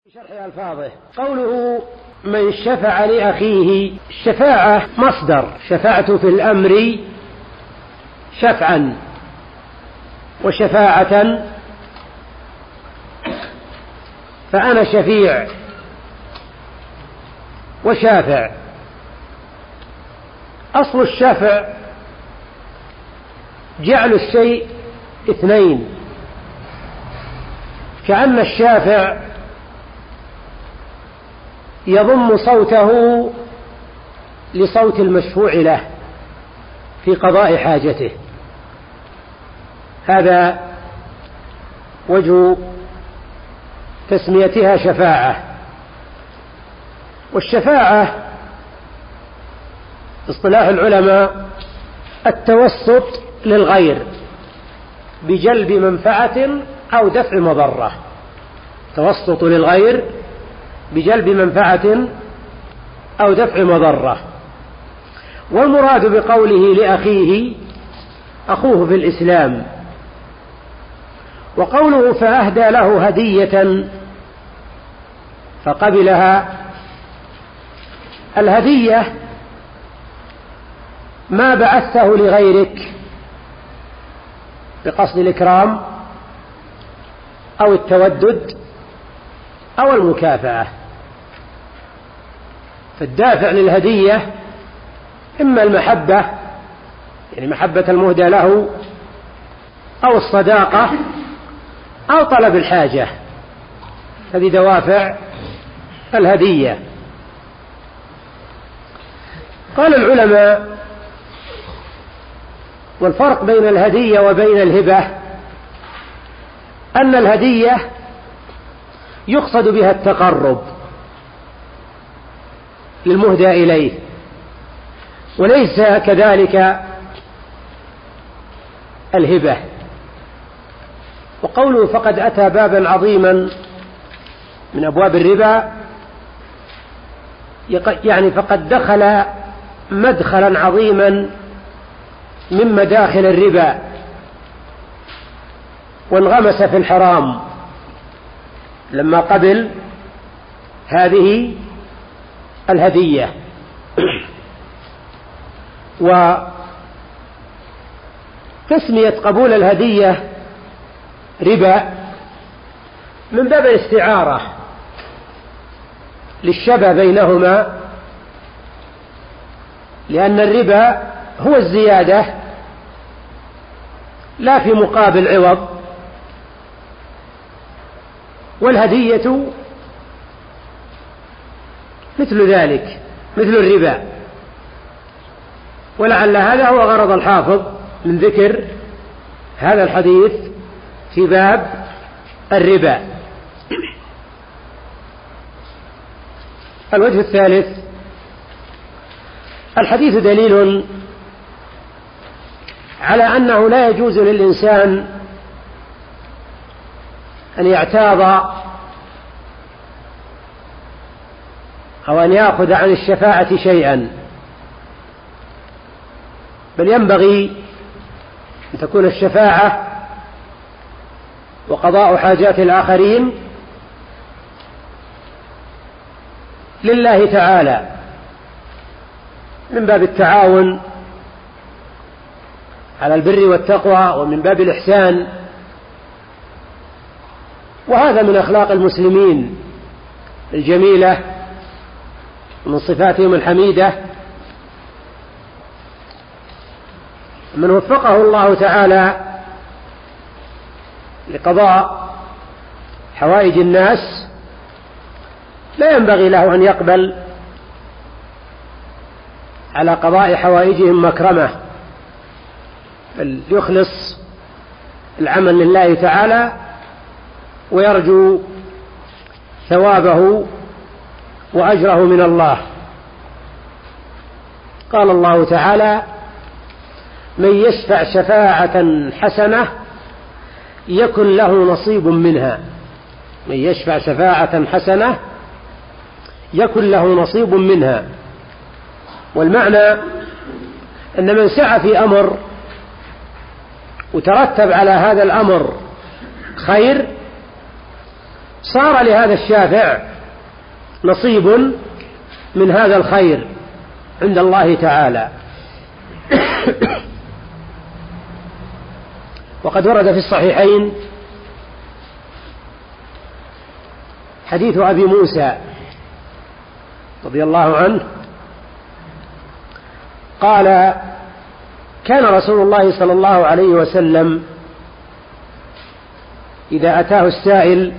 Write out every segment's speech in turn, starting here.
شرح ألفاظه. قوله من شفع لأخيه، الشفاعة مصدر، شفعت في الأمر شفعا وشفاعة، فأنا شفيع وشافع. أصل الشفع جعل الشيء اثنين، كأن الشافع يضم صوته لصوت المشفوع له في قضاء حاجته. هذا وجه تسميتها شفاعة. والشفاعة اصطلاح العلماء التوسط للغير بجلب منفعة أو دفع مضرة. توسط للغير بجلب منفعة أو دفع مضرة. والمراد بقوله لأخيه أخوه في الإسلام. وقوله فأهدى له هدية فقبلها، الهدية ما بعثته لغيرك بقصد الإكرام أو التودد أو المكافأة. فالدافع للهدية إما المحبة، يعني محبة المهدى له، أو الصداقة، أو طلب الحاجة. هذه دوافع الهدية. قال العلماء: والفرق بين الهدية وبين الهبة أن الهدية يقصد بها التقرب للمهدى إليه، وليس كذلك الهبة. وقوله فقد أتى بابا عظيما من أبواب الربا، يعني فقد دخل مدخلا عظيما من مداخل الربا وانغمس في الحرام لما قبل هذه الهدية. وتسمية قبول الهدية ربا من باب الاستعارة للشبه بينهما، لأن الربا هو الزيادة لا في مقابل عوض، والهدية مثل ذلك، مثل الربا. ولعل هذا هو غرض الحافظ من ذكر هذا الحديث في باب الربا. الوجه الثالث: الحديث دليل على أنه لا يجوز للإنسان أن يعتاض أو أن يأخذ عن الشفاعة شيئا، بل ينبغي أن تكون الشفاعة وقضاء حاجات الآخرين لله تعالى من باب التعاون على البر والتقوى ومن باب الإحسان. وهذا من أخلاق المسلمين الجميلة ومن صفاتهم الحميدة. من وفقه الله تعالى لقضاء حوائج الناس لا ينبغي له أن يقبل على قضاء حوائجهم مكرمة، بل يخلص العمل لله تعالى ويرجو ثوابه وأجره من الله. قال الله تعالى: من يشفع شفاعة حسنة يكن له نصيب منها. من يشفع شفاعة حسنة يكن له نصيب منها. والمعنى أن من سعى في أمر وترتب على هذا الأمر خير صار لهذا الشافع نصيب من هذا الخير عند الله تعالى. وقد ورد في الصحيحين حديث أبي موسى رضي الله عنه قال: كان رسول الله صلى الله عليه وسلم إذا أتاه السائل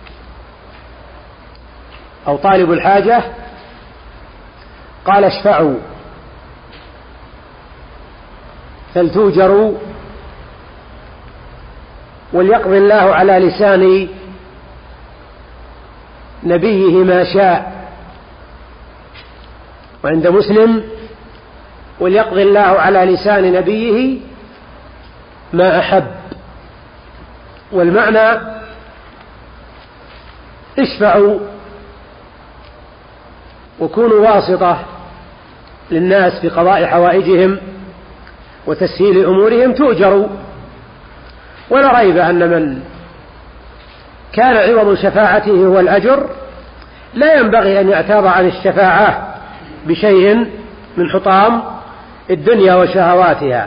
أو طالب الحاجة قال: اشفعوا فلتوجروا وليقضي الله على لسان نبيه ما شاء. وعند مسلم: وليقضي الله على لسان نبيه ما أحب. والمعنى: اشفعوا وكونوا واسطة للناس في قضاء حوائجهم وتسهيل أمورهم تؤجروا. ولا ريب أن من كان عوض شفاعته هو الأجر لا ينبغي أن يعتاض عن الشفاعة بشيء من حطام الدنيا وشهواتها.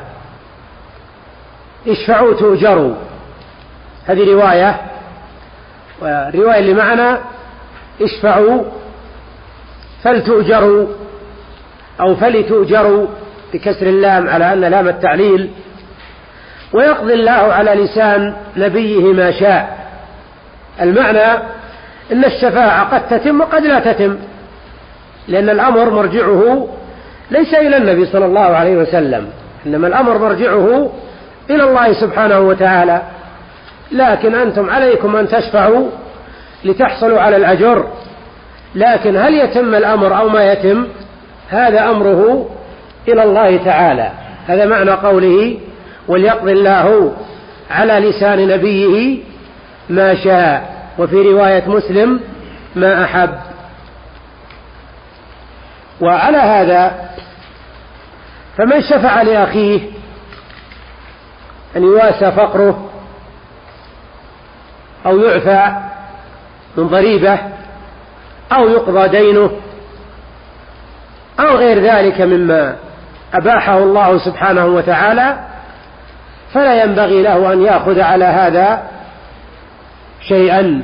اشفعوا تؤجروا، هذه رواية. والرواية اللي معنا: اشفعوا فلتؤجروا أو فلتؤجروا بكسر اللام على أن لام التعليل. ويقضي الله على لسان نبيه ما شاء. المعنى أن الشفاعة قد تتم وقد لا تتم، لأن الأمر مرجعه ليس إلى النبي صلى الله عليه وسلم، إنما الأمر مرجعه إلى الله سبحانه وتعالى. لكن أنتم عليكم أن تشفعوا لتحصلوا على الأجر، لكن هل يتم الأمر أو ما يتم هذا أمره إلى الله تعالى. هذا معنى قوله: وليقضي الله على لسان نبيه ما شاء. وفي رواية مسلم: ما أحب. وعلى هذا فمن شفع لأخيه أن يواسى فقره أو يعفى من ضريبة أو يقضى دينه أو غير ذلك مما أباحه الله سبحانه وتعالى، فلا ينبغي له أن يأخذ على هذا شيئا.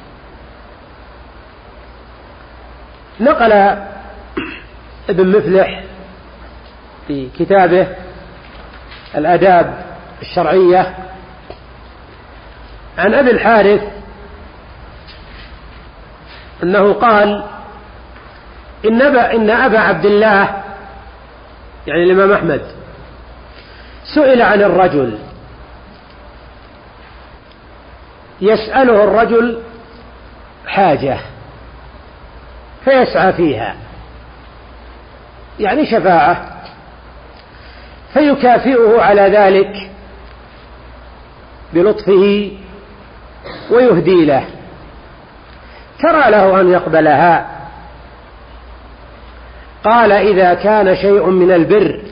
نقل ابن مفلح في كتابه الآداب الشرعية عن أبي الحارث أنه قال: إن أبا عبد الله، يعني الإمام أحمد، سئل عن الرجل يسأله الرجل حاجة فيسعى فيها، يعني شفاعة، فيكافئه على ذلك بلطفه ويهدي له، ترى له أن يقبلها؟ قال: إذا كان شيء من البر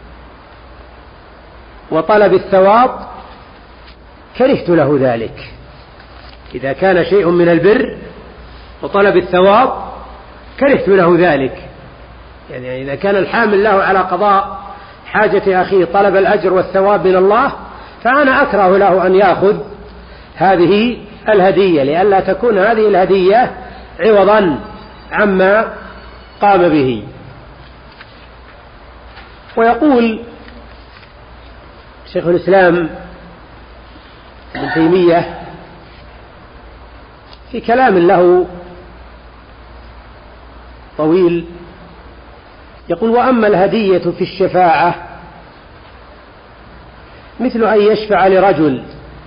وطلب الثواب كرهت له ذلك. إذا كان شيء من البر وطلب الثواب كرهت له ذلك، يعني إذا كان الحامل له على قضاء حاجة أخيه طلب الأجر والثواب من الله، فأنا أكره له أن يأخذ هذه الهدية، لئلا تكون هذه الهدية عوضا عما قام به. ويقول شيخ الإسلام ابن تيمية في كلام له طويل، يقول: وأما الهدية في الشفاعة مثل أن يشفع لرجل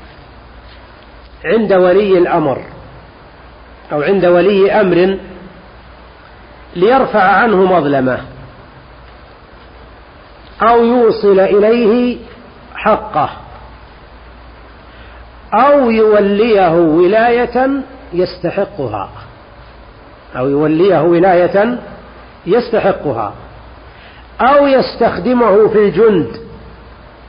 عند ولي الأمر أو عند ولي أمر ليرفع عنه مظلمة أو يوصل إليه حقه أو يوليه ولاية يستحقها، أو يوليه ولاية يستحقها، أو يستخدمه في الجند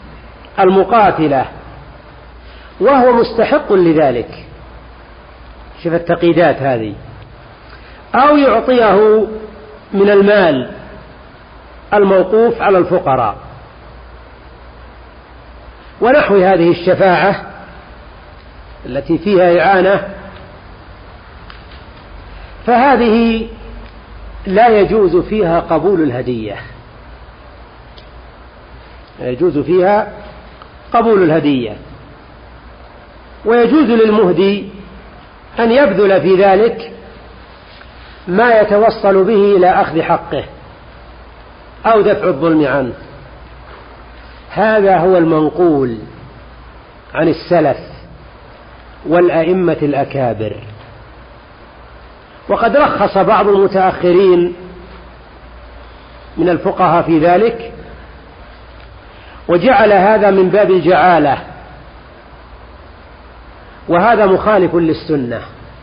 المقاتلة وهو مستحق لذلك، شوف التقييدات هذه، أو يعطيه من المال الموقوف على الفقراء ونحو هذه الشفاعة التي فيها إعانة، فهذه لا يجوز فيها قبول الهدية، لا يجوز فيها قبول الهدية، ويجوز للمهدي أن يبذل في ذلك ما يتوصل به إلى أخذ حقه أو دفع الظلم عنه. هذا هو المنقول عن السلف والأئمة الأكابر. وقد رخص بعض المتأخرين من الفقهاء في ذلك، وجعل هذا من باب الجعالة، وهذا مخالف للسنة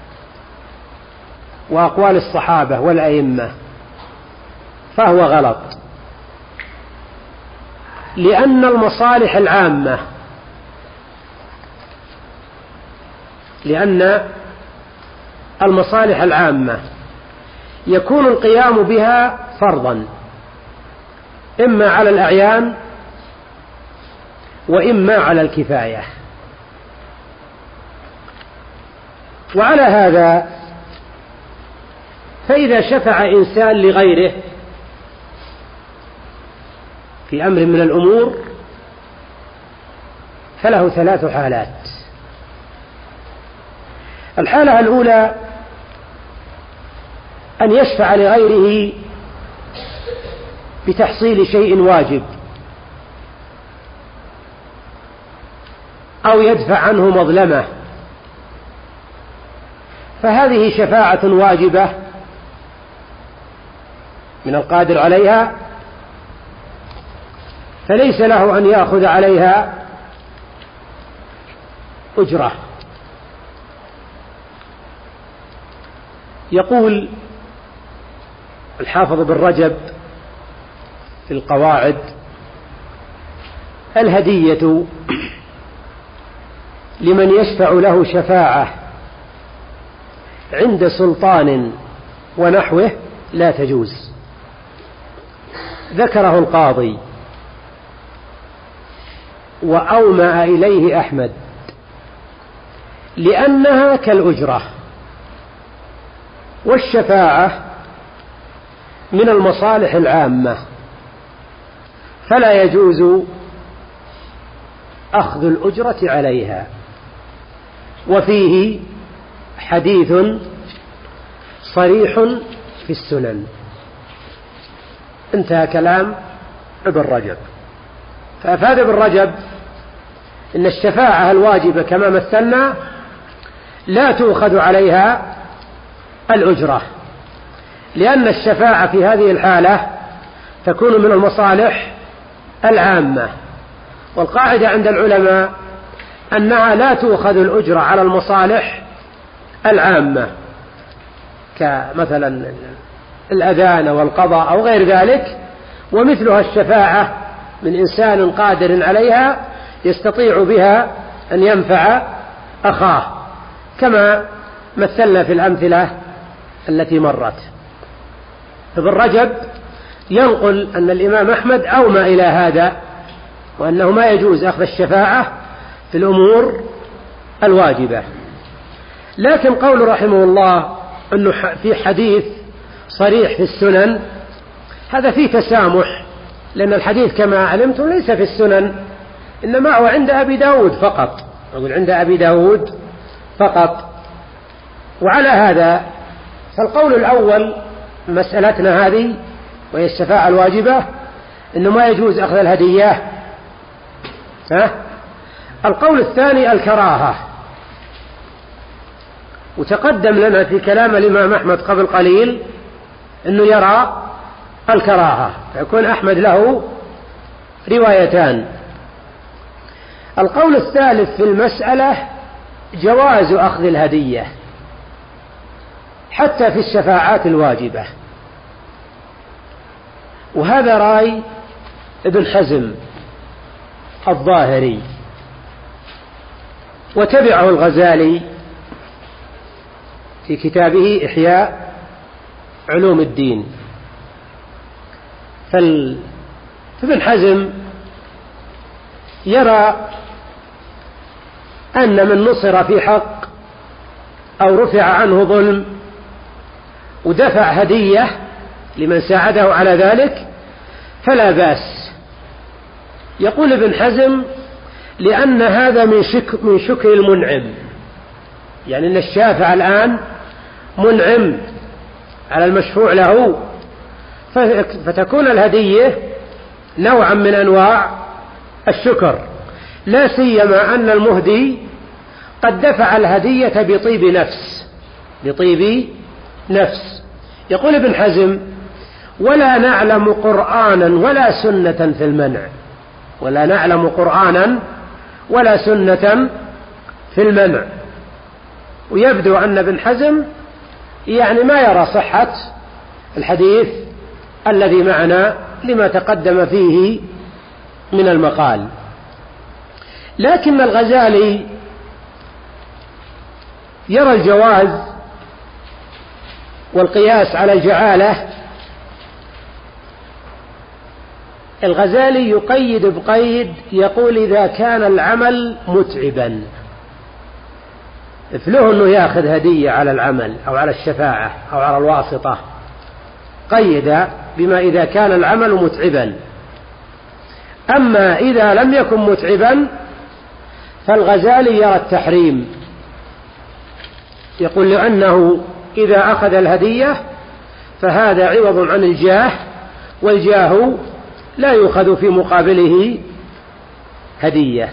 وأقوال الصحابة والأئمة، فهو غلط، لأن المصالح العامة يكون القيام بها فرضا، إما على الأعيان وإما على الكفاية. وعلى هذا فإذا شفع إنسان لغيره في أمر من الأمور فله 3 حالات. الحالة الأولى أن يشفع لغيره بتحصيل شيء واجب أو يدفع عنه مظلمة، فهذه شفاعة واجبة من القادر عليها، فليس له أن يأخذ عليها أجرة. يقول الحافظ بن رجب في القواعد: الهدية لمن يشفع له شفاعة عند سلطان ونحوه لا تجوز. ذكره القاضي وأومأ إليه أحمد لأنها كالأجرة، والشفاعة من المصالح العامة فلا يجوز أخذ الأجرة عليها. وفيه حديث صريح في السنن. انتهى كلام ابن رجب. فأفاد ابن رجب إن الشفاعة الواجبة كما مثلنا لا تؤخذ عليها الأجرة، لأن الشفاعة في هذه الحالة تكون من المصالح العامة، والقاعدة عند العلماء أنها لا تؤخذ الأجرة على المصالح العامة كمثلا الأذان والقضاء أو غير ذلك، ومثلها الشفاعة من إنسان قادر عليها يستطيع بها أن ينفع أخاه، كما مثلنا في الأمثلة التي مرت. ابن رجب ينقل أن الإمام أحمد أومى إلى هذا، وأنه ما يجوز أخذ الشفاعة في الأمور الواجبة. لكن قول رحمه الله أنه في حديث صريح في السنن، هذا فيه تسامح، لأن الحديث كما علمتم ليس في السنن، إنما هو عند أبي داود فقط، أقول عند أبي داود فقط. وعلى هذا فالقول الأول مسألتنا هذه وهي الشفاعة الواجبة إنه ما يجوز أخذ الهدية. القول الثاني الكراهة، وتقدم لنا في كلام الإمام أحمد قبل قليل أنه يرى الكراهة، فيكون أحمد له روايتان. القول الثالث في المسألة جواز أخذ الهدية حتى في الشفاعات الواجبة، وهذا رأي ابن حزم الظاهري، وتبعه الغزالي في كتابه إحياء علوم الدين. فابن حزم يرى أن من نصر في حق أو رفع عنه ظلم ودفع هدية لمن ساعده على ذلك فلا بأس. يقول ابن حزم لأن هذا من شكر المنعم، يعني أن الشافع الآن منعم على المشفوع له، فتكون الهدية نوعا من أنواع الشكر، لا سيما أن المهدي قد دفع الهدية بطيب نفس. يقول ابن حزم ولا نعلم قرآنا ولا سنة في المنع، ولا نعلم قرآنا ولا سنة في المنع. ويبدو أن ابن حزم يعني ما يرى صحة الحديث الذي معنا لما تقدم فيه من المقال. لكن الغزالي يرى الجواز والقياس على الجعالة. الغزالي يقيد بقيد، يقول إذا كان العمل متعبا، له أنه يأخذ هدية على العمل أو على الشفاعة أو على الواسطة، قيد بما إذا كان العمل متعبا. أما إذا لم يكن متعبا فالغزالي يرى التحريم، يقول لأنه إذا أخذ الهدية فهذا عوض عن الجاه، والجاه لا يؤخذ في مقابله هدية.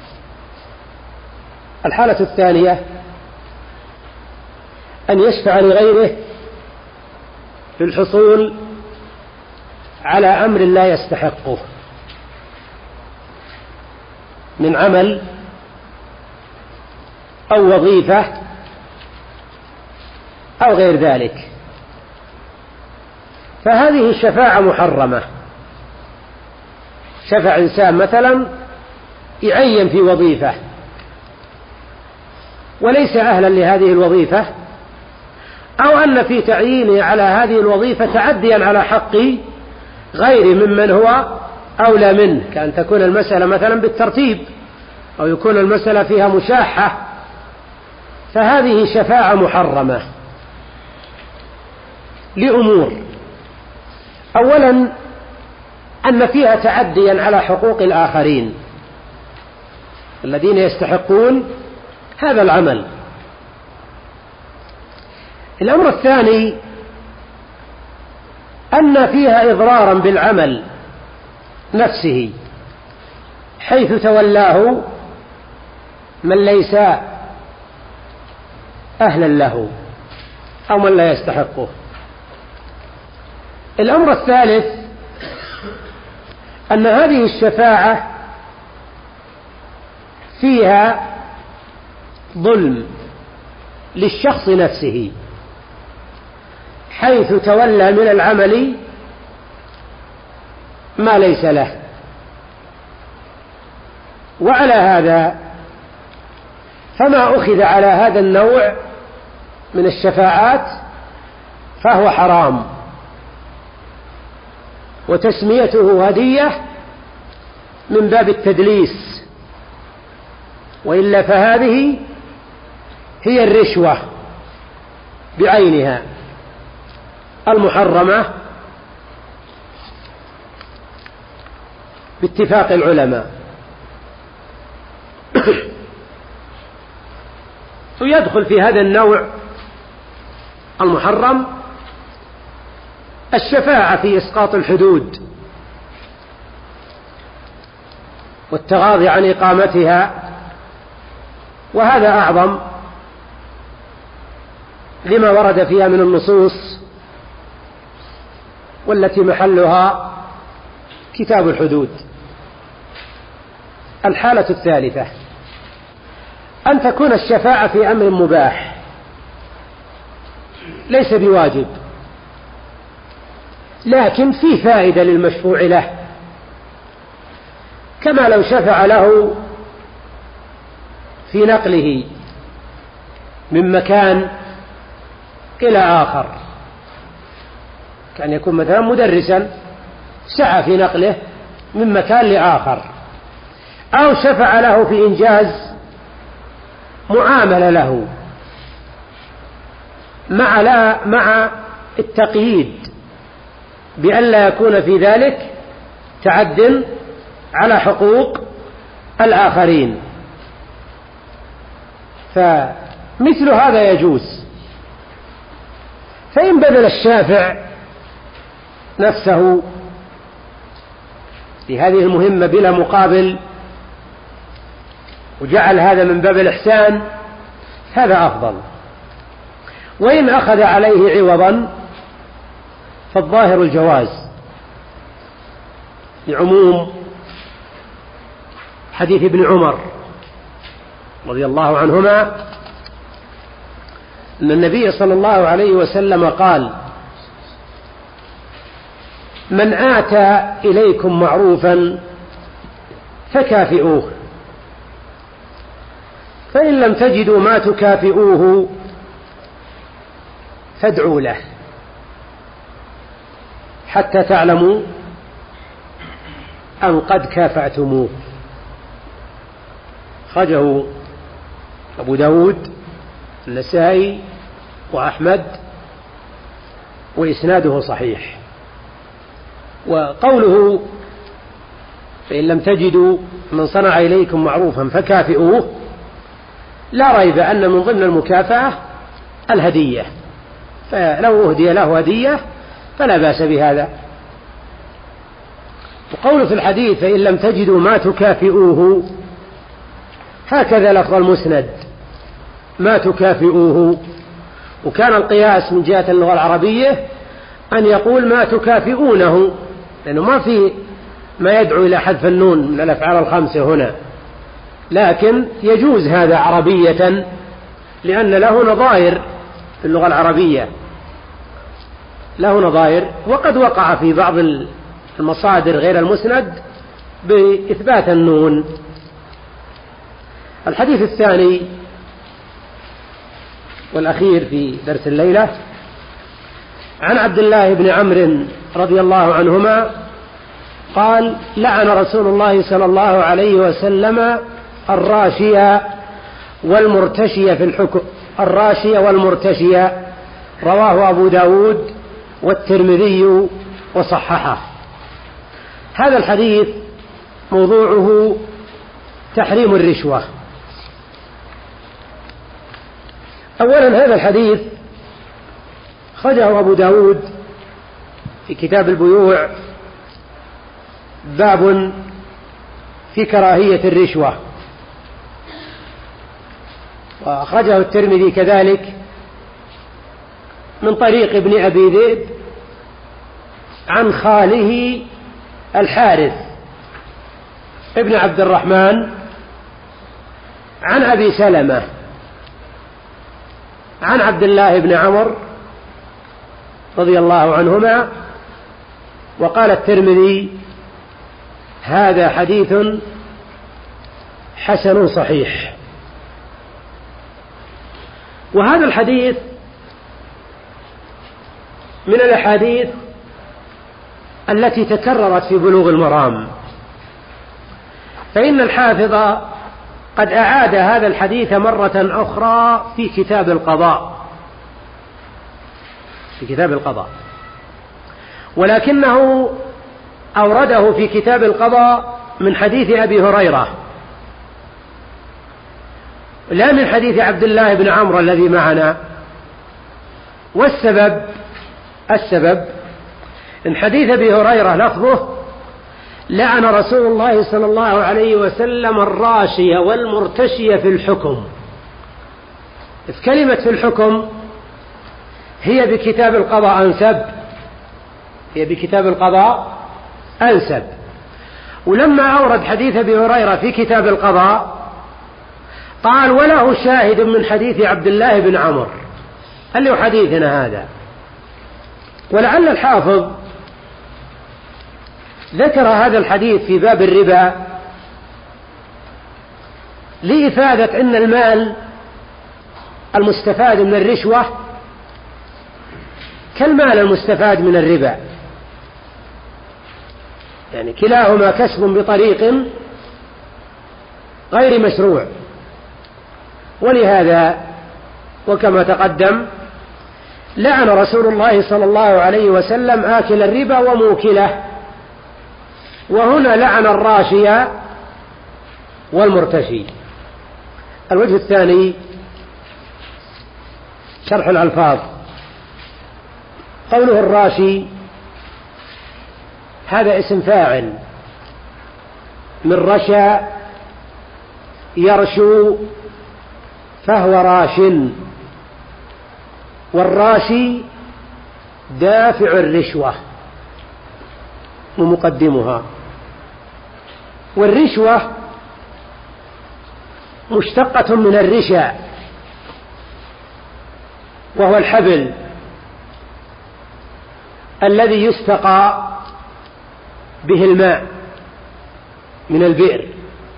الحالة الثانية أن يشفع لغيره في الحصول على أمر لا يستحقه من عمل أو وظيفة أو غير ذلك، فهذه الشفاعة محرمة. شفع إنسان مثلا يعين في وظيفة وليس أهلا لهذه الوظيفة، أو أن في تعيينه على هذه الوظيفة تعديا على حق غير ممن هو أولى منه، كأن تكون المسألة مثلا بالترتيب أو يكون المسألة فيها مشاحة، فهذه شفاعة محرمة لأمور: أولا أن فيها تعديا على حقوق الآخرين الذين يستحقون هذا العمل. الأمر الثاني أن فيها إضرارا بالعمل نفسه، حيث تولاه من ليس أهلا له أو من لا يستحقه. الأمر الثالث أن هذه الشفاعة فيها ظلم للشخص نفسه، حيث تولى من العمل ما ليس له. وعلى هذا فما أخذ على هذا النوع من الشفاعات فهو حرام، وتسميته هدية من باب التدليس، وإلا فهذه هي الرشوة بعينها المحرمة باتفاق العلماء. ويدخل في هذا النوع المحرم الشفاعة في إسقاط الحدود والتغاضي عن إقامتها، وهذا أعظم لما ورد فيها من النصوص والتي محلها كتاب الحدود. الحالة الثالثة أن تكون الشفاعة في أمر مباح ليس بواجب، لكن فيه فائدة للمشفوع له، كما لو شفع له في نقله من مكان إلى آخر، كان يكون مثلا مدرسا سعى في نقله من مكان لآخر، أو شفع له في إنجاز معاملة له مع التقييد بأن لا يكون في ذلك تعد على حقوق الآخرين، فمثل هذا يجوز. فإن بذل الشافع نفسه لهذه المهمة بلا مقابل وجعل هذا من باب الإحسان هذا أفضل. وإن أخذ عليه عوضا فالظاهر الجواز، لعموم حديث ابن عمر رضي الله عنهما أن النبي صلى الله عليه وسلم قال: من آتى إليكم معروفا فكافئوه، فإن لم تجدوا ما تكافئوه فادعوا له حتى تعلموا أن قد كافأتموه. خرجه أبو داود النسائي وأحمد وإسناده صحيح. وقوله فإن لم تجدوا من صنع إليكم معروفا فكافئوه، لا ريب أن من ضمن المكافأة الهدية، فلو أهدي له هدية فلا بأس بهذا. وقوله في الحديث فإن لم تجدوا ما تكافئوه، هكذا لفظ المسند ما تكافئوه، وكان القياس من جهة اللغة العربية أن يقول ما تكافئونه، لأنه ما في ما يدعو إلى حذف النون من الأفعال الخمسة هنا، لكن يجوز هذا عربية لأن له نظائر في اللغة العربية، له نظائر. وقد وقع في بعض المصادر غير المسند بإثبات النون. الحديث الثاني والأخير في درس الليلة عن عبد الله بن عمرو رضي الله عنهما قال: لعن رسول الله صلى الله عليه وسلم الراشية والمرتشية في الحكم. الراشية والمرتشية رواه أبو داود والترمذي وصححه. هذا الحديث موضوعه تحريم الرشوة. أولا هذا الحديث خرجه أبو داود في كتاب البيوع باب في كراهية الرشوة، وأخرجه الترمذي كذلك من طريق ابن أبي ذئب عن خاله الحارث ابن عبد الرحمن عن أبي سلمة عن عبد الله بن عمر رضي الله عنهما. وقال الترمذي: هذا حديث حسن صحيح. وهذا الحديث من الأحاديث التي تكررت في بلوغ المرام، فإن الحافظ قد أعاد هذا الحديث مرة أخرى في كتاب القضاء، ولكنه أورده في كتاب القضاء من حديث أبي هريرة، لا من حديث عبد الله بن عمرو الذي معنا. والسبب إن حديث أبي هريرة لفظه: لعن رسول الله صلى الله عليه وسلم الراشية والمرتشية في الحكم. إذ كلمة في الحكم هي بكتاب القضاء أنسب. ولما أورد حديث أبي هريرة في كتاب القضاء قال: وله شاهد من حديث عبد الله بن عمرو. قال له: حديثنا هذا. ولعل الحافظ ذكر هذا الحديث في باب الربا لإفادة أن المال المستفاد من الرشوة كالمال المستفاد من الربا، يعني كلاهما كسب بطريق غير مشروع. ولهذا وكما تقدم لعن رسول الله صلى الله عليه وسلم آكل الربا وموكله، وهنا لعن الراشي والمرتشي. الوجه الثاني شرح الألفاظ. قوله الراشي هذا اسم فاعل من رشى يرشو فهو راش، والراشي دافع الرشوة ومقدمها. والرشوة مشتقة من الرشا، وهو الحبل الذي يستقى به الماء من البئر.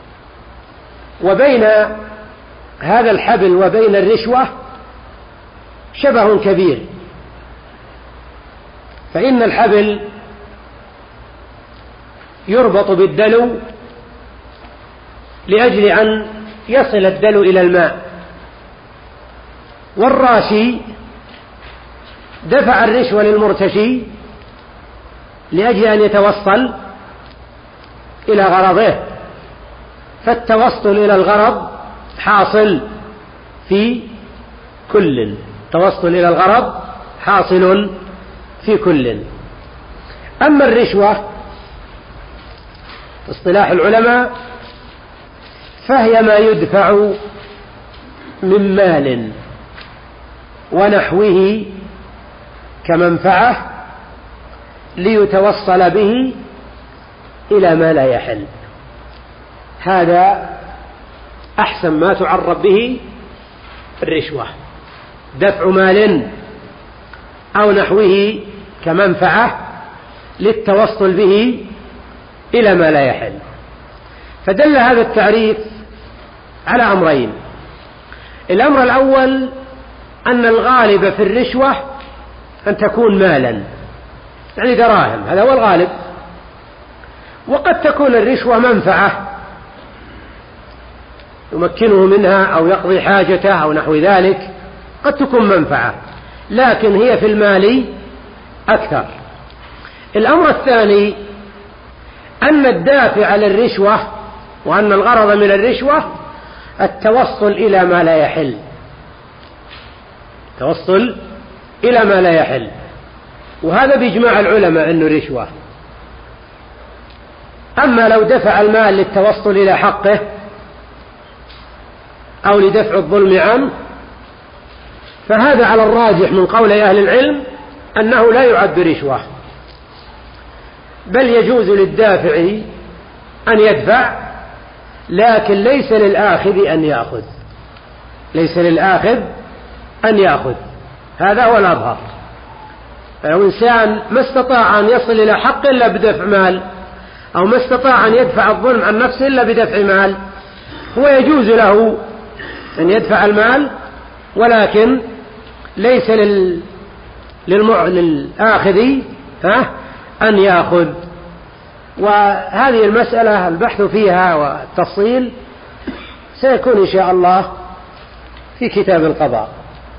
وبين هذا الحبل وبين الرشوة شبه كبير، فإن الحبل يربط بالدلو لأجل أن يصل الدلو إلى الماء، والراشي دفع الرشوة للمرتشي لأجل أن يتوصل إلى غرضه، فالتوصل إلى الغرض حاصل في كل، التوصل إلى الغرض حاصل في كل. أما الرشوة اصطلاح العلماء فهي ما يدفع من مال ونحوه كمنفعة ليتوصل به إلى ما لا يحل. هذا أحسن ما تعرف به الرشوة، دفع مال أو نحوه كمنفعة للتوصل به إلى ما لا يحل. فدل هذا التعريف على أمرين. الأمر الأول أن الغالب في الرشوة أن تكون مالا، يعني دراهم، هذا هو الغالب. وقد تكون الرشوة منفعة يمكنه منها أو يقضي حاجته أو نحو ذلك، قد تكون منفعة، لكن هي في المال أكثر. الأمر الثاني أن الدافع للرشوة وأن الغرض من الرشوة التوصل إلى ما لا يحل، توصل إلى ما لا يحل، وهذا بإجماع العلماء أنه رشوة. أما لو دفع المال للتوصل إلى حقه أو لدفع الظلم عنه فهذا على الراجح من قول أهل العلم أنه لا يعد رشوة، بل يجوز للدافع أن يدفع، لكن ليس للآخذ أن يأخذ، ليس للآخذ أن يأخذ، هذا هو الأظهر. فلو إنسان ما استطاع أن يصل إلى حق إلا بدفع مال، أو ما استطاع أن يدفع الظلم عن نفسه إلا بدفع مال، هو يجوز له أن يدفع المال، ولكن ليس للآخذ أن يأخذ. وهذه المسألة البحث فيها والتفصيل سيكون إن شاء الله في كتاب القضاء.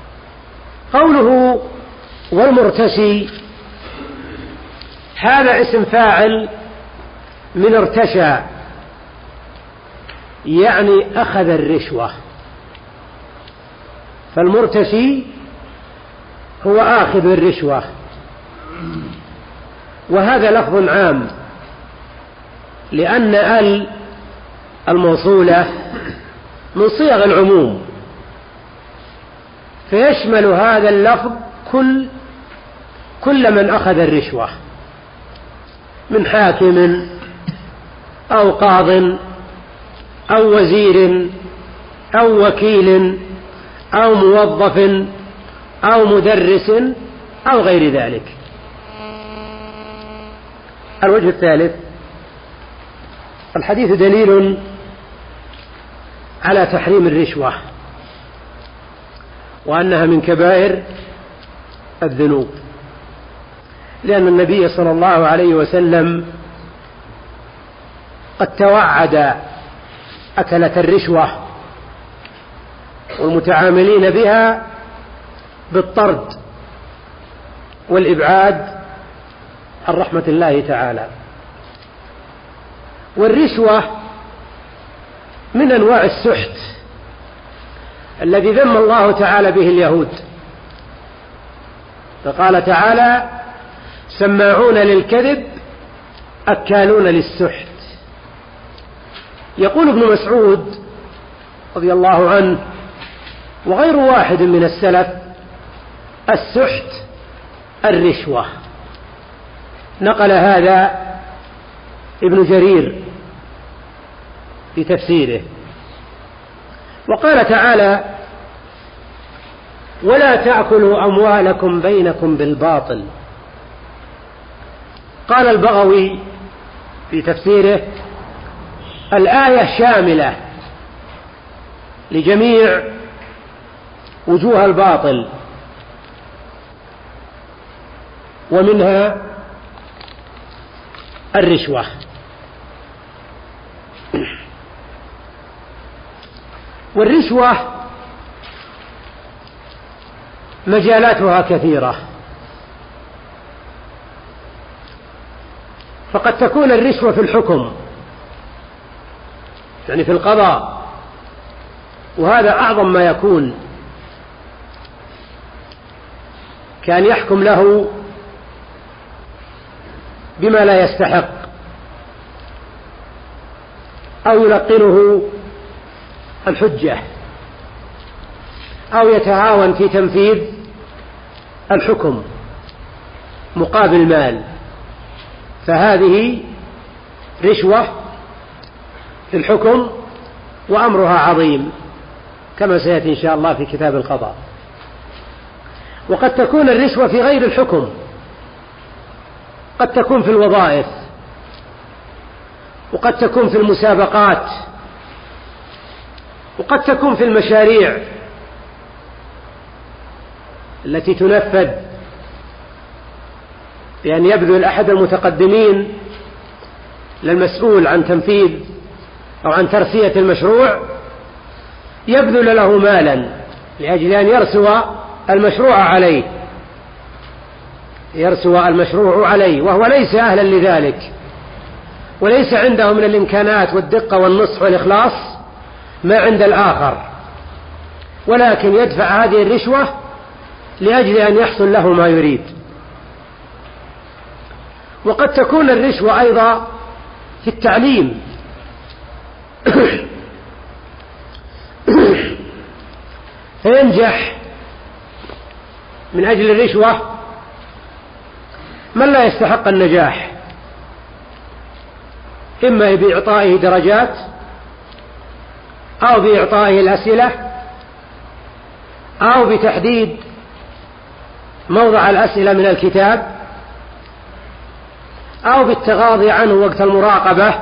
قوله والمرتشي هذا اسم فاعل من ارتشى، يعني أخذ الرشوة، فالمرتشي هو آخذ الرشوة، وهذا لفظ عام لأن الموصولة من صيغ العموم، فيشمل هذا اللفظ كل من أخذ الرشوة من حاكم أو قاض أو وزير أو وكيل أو موظف أو مدرس أو غير ذلك. الوجه الثالث الحديث دليل على تحريم الرشوة وأنها من كبائر الذنوب، لأن النبي صلى الله عليه وسلم قد توعد أكلة الرشوة والمتعاملين بها بالطرد والإبعاد عن رحمة الله تعالى. والرشوة من أنواع السحت الذي ذم الله تعالى به اليهود، فقال تعالى: سماعون للكذب أكالون للسحت. يقول ابن مسعود رضي الله عنه وغير واحد من السلف: السحت الرشوة. نقل هذا ابن جرير في تفسيره. وقال تعالى: ولا تأكلوا أموالكم بينكم بالباطل. قال البغوي في تفسيره: الآية شاملة لجميع وجوه الباطل، ومنها الرشوة. والرشوة مجالاتها كثيرة، فقد تكون الرشوة في الحكم، يعني في القضاء، وهذا أعظم ما يكون، كان يحكم له بما لا يستحق أو يلقنه الحجة أو يتهاون في تنفيذ الحكم مقابل مال، فهذه رشوة في الحكم وأمرها عظيم كما سيأتي إن شاء الله في كتاب القضاء. وقد تكون الرشوة في غير الحكم، قد تكون في الوظائف، وقد تكون في المسابقات، وقد تكون في المشاريع التي تنفذ، بأن يبذل أحد المتقدمين للمسؤول عن تنفيذ أو عن ترسية المشروع يبذل له مالا لأجل أن يرسو المشروع عليه، وهو ليس أهلا لذلك، وليس عنده من الإمكانات والدقة والنصح والإخلاص ما عند الآخر، ولكن يدفع هذه الرشوة لأجل أن يحصل له ما يريد. وقد تكون الرشوة أيضا في التعليم فينجح من أجل الرشوة من لا يستحق النجاح، إما بإعطائه درجات أو بإعطائه الأسئلة أو بتحديد موضع الأسئلة من الكتاب أو بالتغاضي عنه وقت المراقبة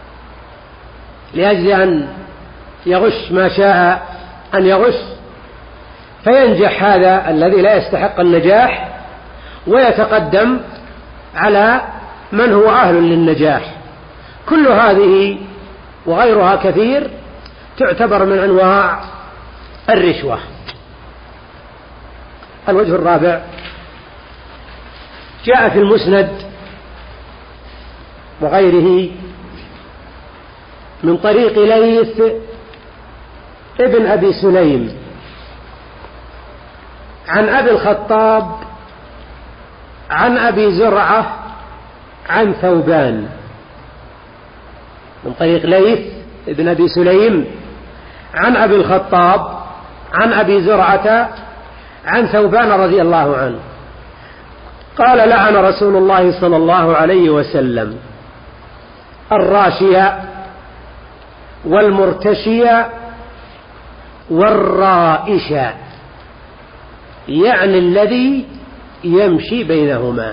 لأجل أن يغش ما شاء أن يغش، فينجح هذا الذي لا يستحق النجاح ويتقدم على من هو أهل للنجاح. كل هذه وغيرها كثير تعتبر من أنواع الرشوة. الوجه الرابع: جاء في المسند وغيره من طريق ليث ابن أبي سليم عن أبي الخطاب عن أبي زرعة عن ثوبان. من طريق ليث ابن أبي سليم عن أبي الخطاب عن أبي زرعة عن ثوبان رضي الله عنه قال: لعن رسول الله صلى الله عليه وسلم الراشية والمرتشية والرائشة، يعني الذي يمشي بينهما.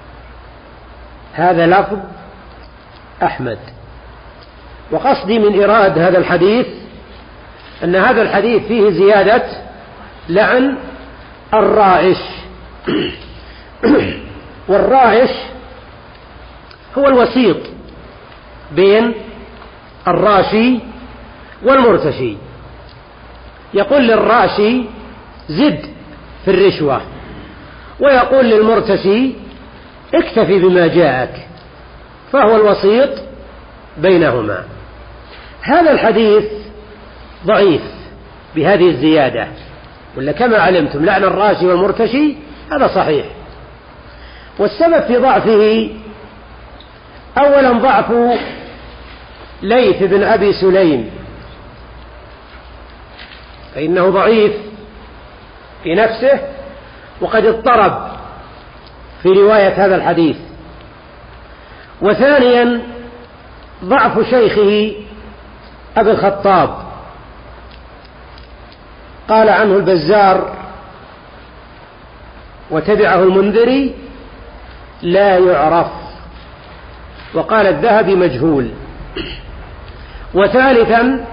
هذا لفظ أحمد. وقصدي من إيراد هذا الحديث أن هذا الحديث فيه زيادة لعن الرائش والرائش هو الوسيط بين الراشي والمرتشي، يقول للراشي زد في الرشوة، ويقول للمرتشي اكتفي بما جاءك، فهو الوسيط بينهما. هذا الحديث ضعيف بهذه الزيادة، ولا كما علمتم لعن الراشي والمرتشي هذا صحيح. والسبب في ضعفه أولا ضعف ليث بن أبي سليم، فإنه ضعيف في نفسه وقد اضطرب في رواية هذا الحديث. وثانيا ضعف شيخه أبي الخطاب، قال عنه البزار وتبعه المنذري لا يعرف، وقال الذهبي مجهول. وثالثا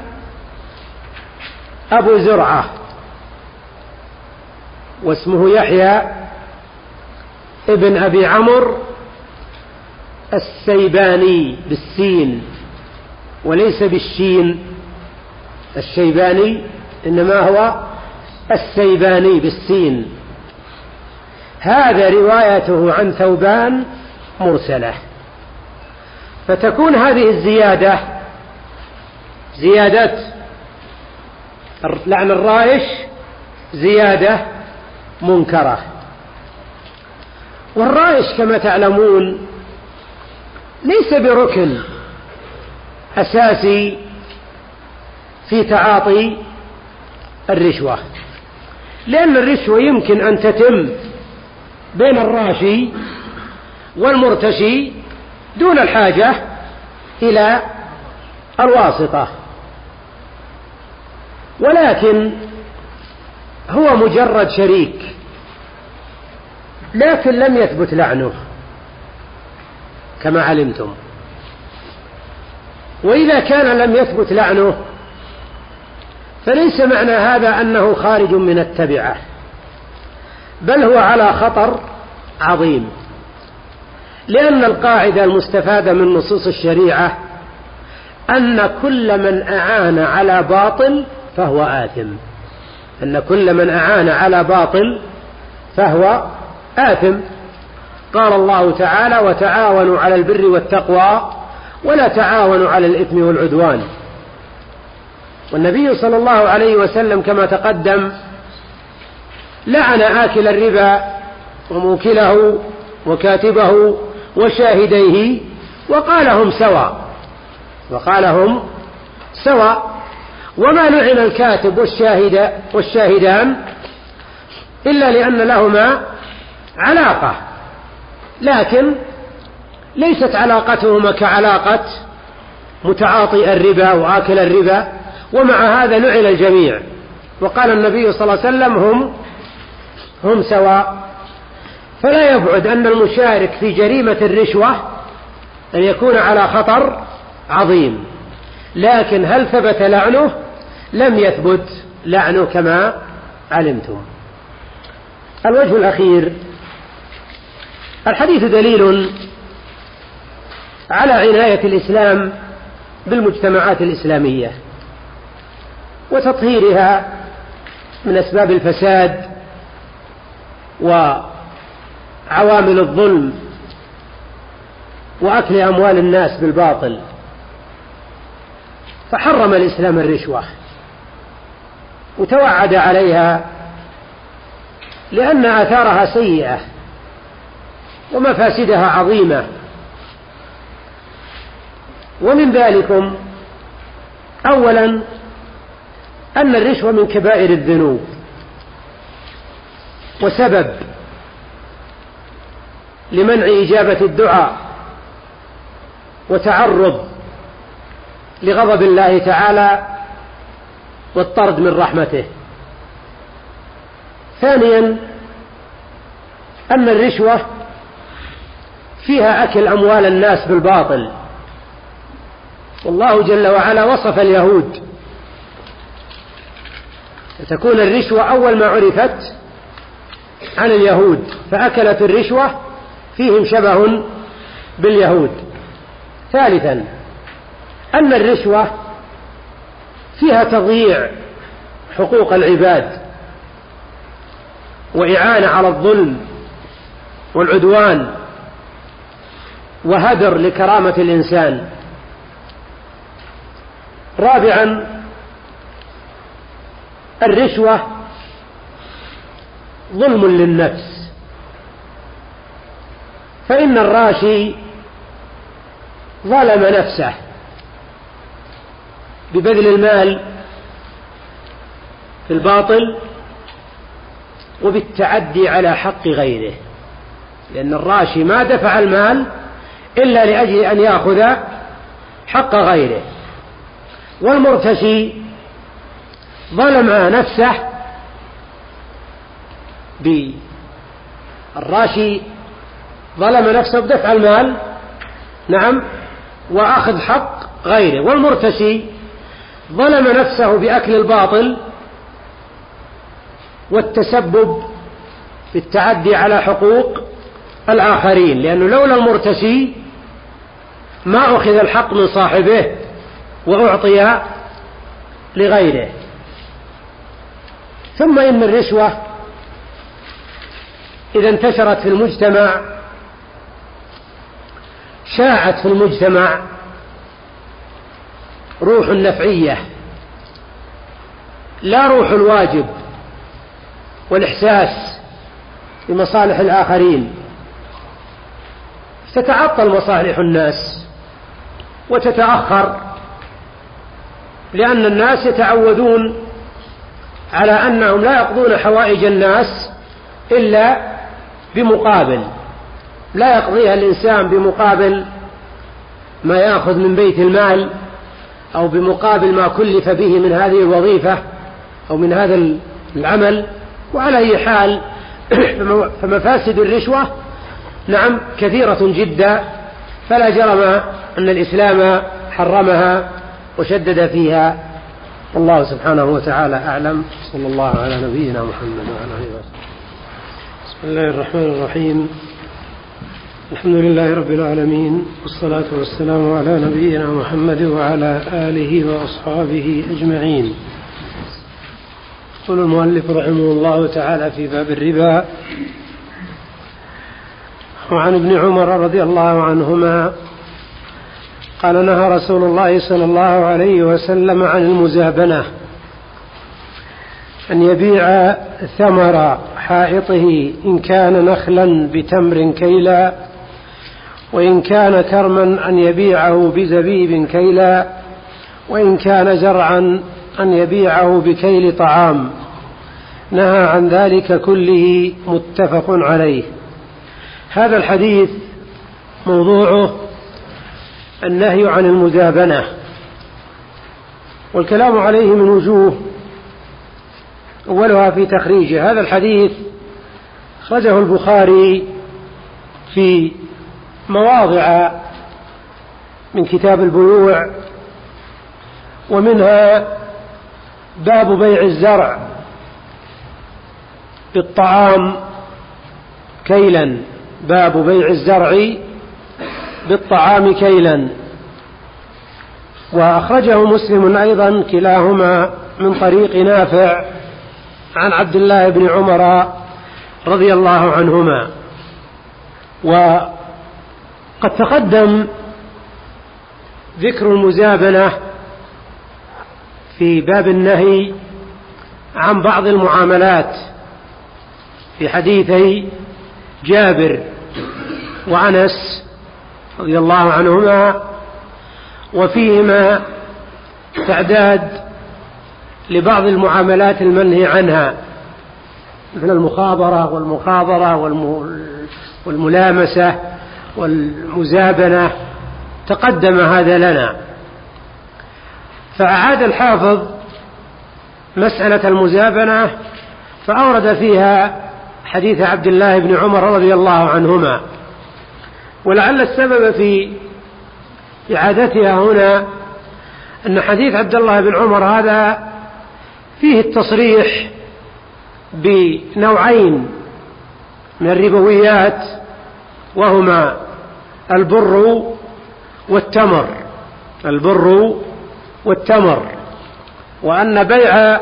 أبو زرعة واسمه يحيى ابن أبي عمرو السيباني بالسين وليس بالشين، الشيباني إنما هو السيباني بالسين. هذا روايته عن ثوبان مرسلة، فتكون هذه الزيادة زيادة لعن الرائش زيادة منكرة. والرائش كما تعلمون ليس بركن أساسي في تعاطي الرشوة، لأن الرشوة يمكن أن تتم بين الراشي والمرتشي دون الحاجة إلى الواسطة، ولكن هو مجرد شريك لكن لم يثبت لعنه كما علمتم. وإذا كان لم يثبت لعنه فليس معنى هذا أنه خارج من التبعة، بل هو على خطر عظيم، لأن القاعدة المستفادة من نصوص الشريعة أن كل من أعان على باطل فهو آثم، أن كل من أعان على باطل فهو آثم. قال الله تعالى وتعاونوا على البر والتقوى ولا تعاونوا على الإثم والعدوان. والنبي صلى الله عليه وسلم كما تقدم لعن آكل الربا وموكله وكاتبه وشاهديه وقال هم سواء، وما لعن الكاتب والشاهدان إلا لأن لهما علاقة، لكن ليست علاقتهما كعلاقة متعاطي الربا وآكل الربا، ومع هذا لعن الجميع. وقال النبي صلى الله عليه وسلم هم سواء. فلا يبعد أن المشارك في جريمة الرشوة أن يكون على خطر عظيم، لكن هل ثبت لعنه؟ لم يثبت لعنه كما علمتم. الوجه الأخير، الحديث دليل على عناية الإسلام بالمجتمعات الإسلامية وتطهيرها من أسباب الفساد وعوامل الظلم وأكل أموال الناس بالباطل. فحرم الإسلام الرشوة وتوعد عليها لأن آثارها سيئة ومفاسدها عظيمة. ومن ذلكم أولا أن الرشوة من كبائر الذنوب وسبب لمنع إجابة الدعاء وتعرض لغضب الله تعالى والطرد من رحمته. ثانيا أن الرشوة فيها أكل أموال الناس بالباطل، والله جل وعلا وصف اليهود، تكون الرشوة أول ما عرفت عن اليهود، فأكلت الرشوة فيهم شبه باليهود. ثالثا أن الرشوة فيها تضييع حقوق العباد وإعانة على الظلم والعدوان وهدر لكرامة الإنسان. رابعا الرشوة ظلم للنفس، فإن الراشي ظلم نفسه ببذل المال في الباطل وبالتعدي على حق غيره، لأن الراشي ما دفع المال إلا لأجل أن يأخذ حق غيره. والمرتشي ظلم نفسه الراشي ظلم نفسه بدفع المال، نعم، وأخذ حق غيره. والمرتشي ظلم نفسه بأكل الباطل والتسبب في التعدي على حقوق الآخرين، لأنه لولا المرتشي ما أخذ الحق من صاحبه وأعطي لغيره. ثم إن الرشوة إذا انتشرت في المجتمع شاعت في المجتمع روح النفعية لا روح الواجب والإحساس بمصالح الآخرين، تتعطل مصالح الناس وتتأخر، لأن الناس يتعودون على أنهم لا يقضون حوائج الناس إلا بمقابل، لا يقضيها الإنسان بمقابل ما يأخذ من بيت المال أو بمقابل ما كلف به من هذه الوظيفة أو من هذا العمل. وعلى أي حال فمفاسد الرشوة نعم كثيرة جدا، فلا جرم أن الإسلام حرمها وشدد فيها. والله سبحانه وتعالى أعلم. صلى الله على نبينا محمد وعلى آله وسلم. بسم الله الرحمن الرحيم. الحمد لله رب العالمين، والصلاة والسلام على نبينا محمد وعلى آله وأصحابه أجمعين. يقول المؤلف رحمه الله تعالى في باب الربا: وعن ابن عمر رضي الله عنهما قال: نهى رسول الله صلى الله عليه وسلم عن المزابنة، أن يبيع ثمر حائطه إن كان نخلا بتمر كيلا، وإن كان كرما أن يبيعه بزبيب كيلا، وإن كان زرعا أن يبيعه بكيل طعام. نهى عن ذلك كله، متفق عليه. هذا الحديث موضوعه النهي عن المزابنة، والكلام عليه من وجوه، أولها في تخريجه. هذا الحديث أخرجه البخاري في مواضع من كتاب البيوع، ومنها باب بيع الزرع بالطعام كيلا، باب بيع الزرع بالطعام كيلا. وأخرجه مسلم أيضا كلاهما من طريق نافع عن عبد الله بن عمر رضي الله عنهما. وقد تقدم ذكر المزابنة في باب النهي عن بعض المعاملات في حديثي جابر وأنس رضي الله عنهما، وفيهما تعداد لبعض المعاملات المنهي عنها مثل المخابرة والمخاضرة والملامسة والمزابنة، تقدم هذا لنا. فأعاد الحافظ مسألة المزابنة فأورد فيها حديث عبد الله بن عمر رضي الله عنهما. ولعل السبب في إعادتها هنا أن حديث عبد الله بن عمر هذا فيه التصريح بنوعين من الربويات وهما البر والتمر، البر والتمر، وأن بيع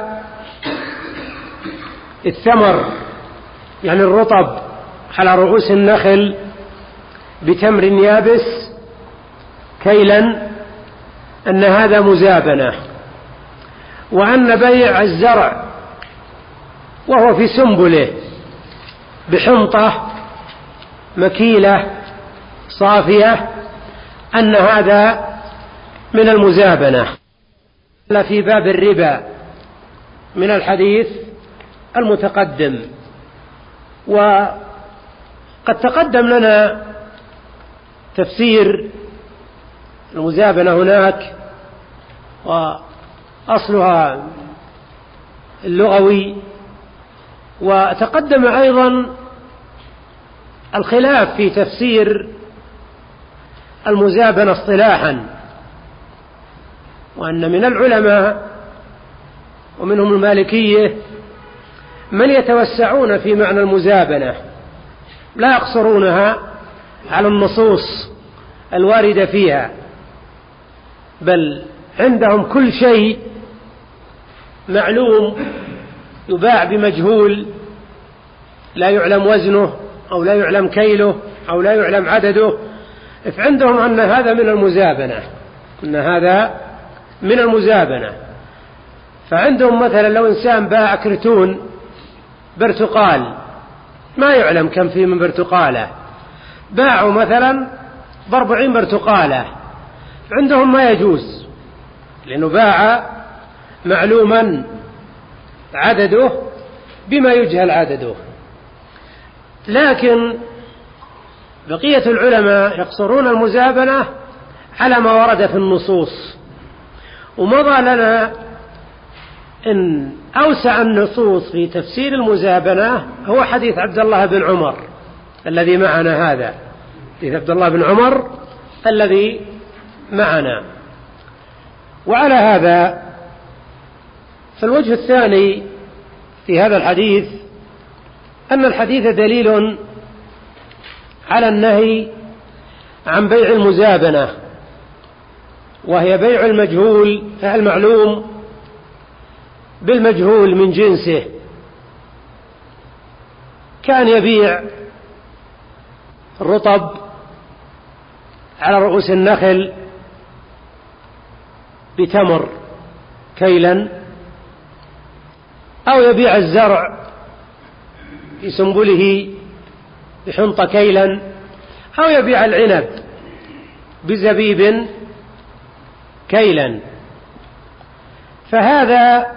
الثمر يعني الرطب على رؤوس النخل بتمر يابس كيلا أن هذا مزابنة، وأن بيع الزرع وهو في سنبله بحنطة مكيلة صافية أن هذا من المزابنة. في باب الربا من الحديث المتقدم، وقد تقدم لنا تفسير المزابنة هناك وأصلها اللغوي، وتقدم أيضا الخلاف في تفسير المزابنة اصطلاحا، وأن من العلماء ومنهم المالكية من يتوسعون في معنى المزابنة، لا يقصرونها على النصوص الواردة فيها، بل عندهم كل شيء معلوم يباع بمجهول لا يعلم وزنه أو لا يعلم كيله أو لا يعلم عدده، فعندهم أن هذا من المزابنة، أن هذا من المزابنة. فعندهم مثلا لو إنسان باع كرتون برتقال ما يعلم كم فيه من برتقالة، باعوا مثلا ب40 برتقالة، عندهم ما يجوز لأنه باع معلوما عدده بما يجهل عدده. لكن بقية العلماء يقصرون المزابنة على ما ورد في النصوص، ومضى لنا إن أوسع النصوص في تفسير المزابنة هو حديث عبد الله بن عمر الذي معنا، هذا حديث عبد الله بن عمر الذي معنا. وعلى هذا فالوجه الثاني في هذا الحديث أن الحديث دليل على النهي عن بيع المزابنة، وهي بيع المجهول المعلوم بالمجهول من جنسه، كان يبيع الرطب على رؤوس النخل بتمر كيلا، أو يبيع الزرع في سنبله بحنطة كيلا، أو يبيع العنب بزبيب كيلا، فهذا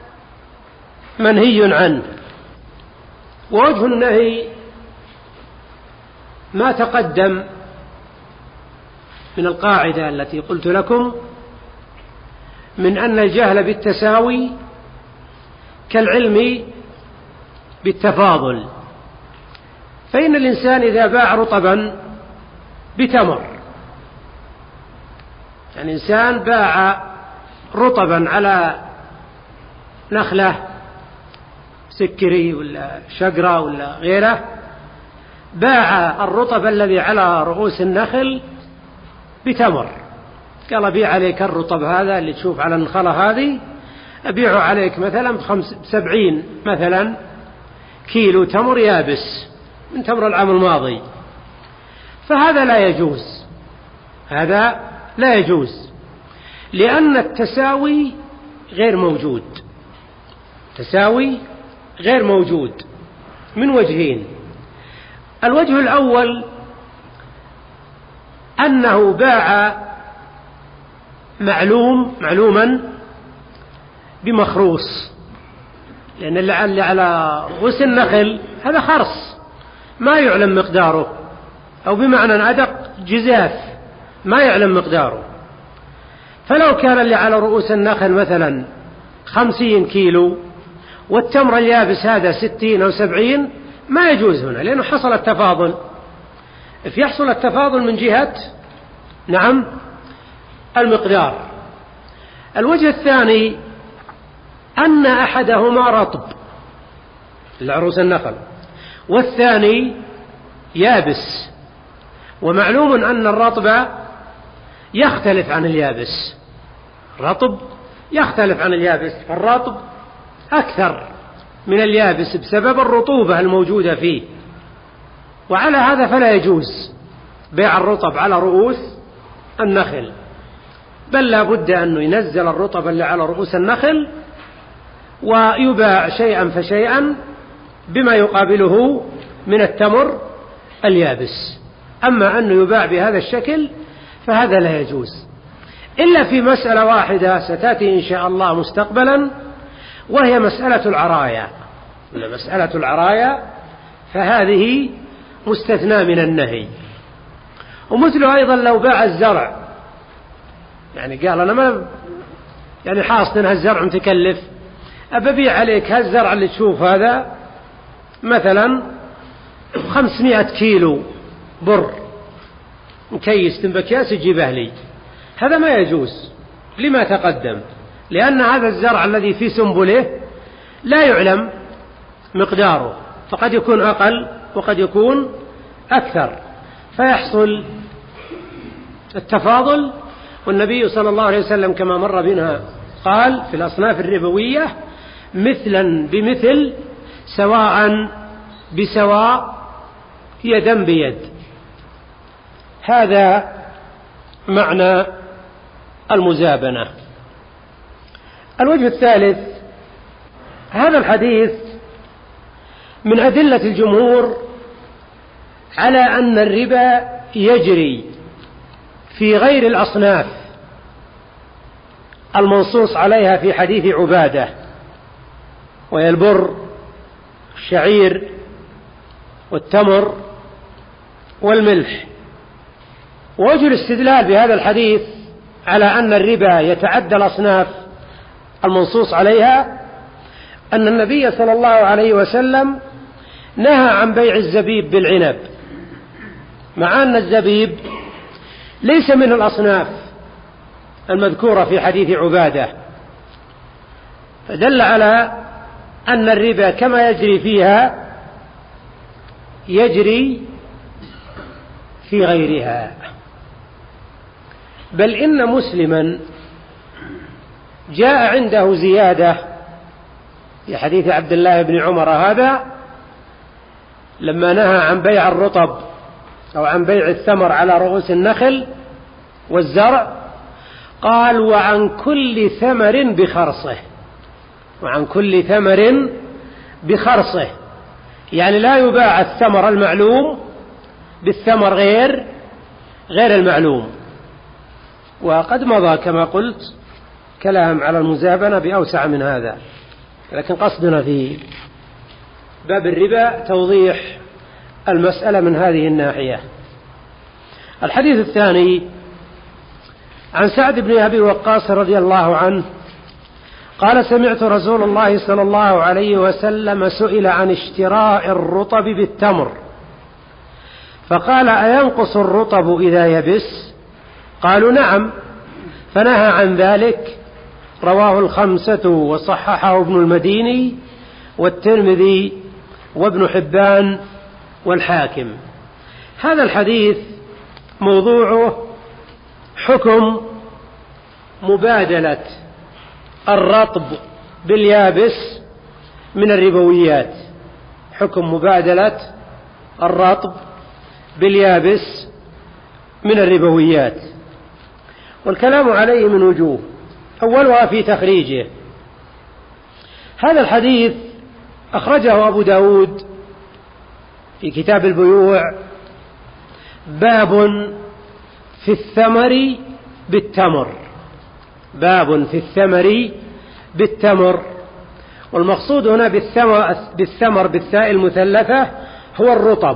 منهي عنه. ووجه النهي ما تقدم من القاعدة التي قلت لكم من أن الجهل بالتساوي كالعلم بالتفاضل، فإن الإنسان إذا باع رطبا بتمر، يعني إنسان باع رطبا على نخلة سكري ولا شجرة ولا غيره، باع الرطب الذي على رؤوس النخل بتمر، قال أبيع عليك الرطب هذا اللي تشوف على النخلة هذه، أبيعه عليك مثلا ب70 مثلا كيلو تمر يابس من تمر العام الماضي، فهذا لا يجوز، هذا لا يجوز، لأن التساوي غير موجود، تساوي غير موجود من وجهين. الوجه الأول أنه باع معلوما بمخروص، لأن اللي على رؤوس النخل هذا خرص ما يعلم مقداره، أو بمعنى أدق جزاف ما يعلم مقداره، فلو كان اللي على رؤوس النخل مثلا 50 كيلو والتمر اليابس هذا 60 أو 70 ما يجوز هنا، لأنه حصل التفاضل، يحصل التفاضل من جهة نعم المقدار. الوجه الثاني أن أحدهما رطب العروس النخل والثاني يابس، ومعلوم أن الرطب يختلف عن اليابس، الرطب يختلف عن اليابس، فالرطب أكثر من اليابس بسبب الرطوبة الموجودة فيه، وعلى هذا فلا يجوز بيع الرطب على رؤوس النخل، بل لا بد أنه ينزل الرطب اللي على رؤوس النخل ويباع شيئا فشيئا بما يقابله من التمر اليابس. أما أنه يباع بهذا الشكل فهذا لا يجوز، إلا في مسألة واحدة ستأتي إن شاء الله مستقبلا، وهي مسألة العرايا. مسألة العرايا فهذه مستثنى من النهي. ومثله أيضا لو باع الزرع، يعني قال أنا ما يعني حاصل هالزرع متكلف، أبيع عليك هالزرع اللي تشوف هذا مثلا 500 كيلو بر مكيس تنبكياس تجيبه لي، هذا ما يجوز لما تقدم، لأن هذا الزرع الذي في سنبله لا يعلم مقداره، فقد يكون أقل وقد يكون أكثر، فيحصل التفاضل. والنبي صلى الله عليه وسلم كما مر بنا قال في الأصناف الربوية مثلا بمثل سواء بسواء يدا بيد. هذا معنى المزابنة. الوجه الثالث، هذا الحديث من أدلة الجمهور على أن الربا يجري في غير الأصناف المنصوص عليها في حديث عبادة، وهي البر الشعير والتمر والملح. ووجه الاستدلال بهذا الحديث على أن الربا يتعدى الأصناف المنصوص عليها أن النبي صلى الله عليه وسلم نهى عن بيع الزبيب بالعنب، مع أن الزبيب ليس من الأصناف المذكورة في حديث عبادة، فدل على أن الربا كما يجري فيها يجري في غيرها. بل إن مسلما جاء عنده زيادة في حديث عبد الله بن عمر هذا لما نهى عن بيع الرطب أو عن بيع الثمر على رؤوس النخل والزرع، قال وعن كل ثمر بخرصه، وعن كل ثمر بخرصه، يعني لا يباع الثمر المعلوم بالثمر غير المعلوم. وقد مضى كما قلت كلام على المزابنة بأوسع من هذا، لكن قصدنا في باب الربا توضيح المسألة من هذه الناحية. الحديث الثاني عن سعد بن أبي وقاص رضي الله عنه قال سمعت رسول الله صلى الله عليه وسلم سئل عن اشتراء الرطب بالتمر فقال أينقص الرطب إذا يبس؟ قالوا نعم، فنهى عن ذلك. رواه الخمسة وصححه ابن المديني والترمذي وابن حبان والحاكم. هذا الحديث موضوعه حكم مبادلة الرطب باليابس من الربويات، حكم مبادلة الرطب باليابس من الربويات. والكلام عليه من وجوه، أولها في تخريجه. هذا الحديث أخرجه أبو داود في كتاب البيوع باب في الثمر بالتمر، باب في الثمر بالتمر. والمقصود هنا بالثمر بالثاء المثلثة هو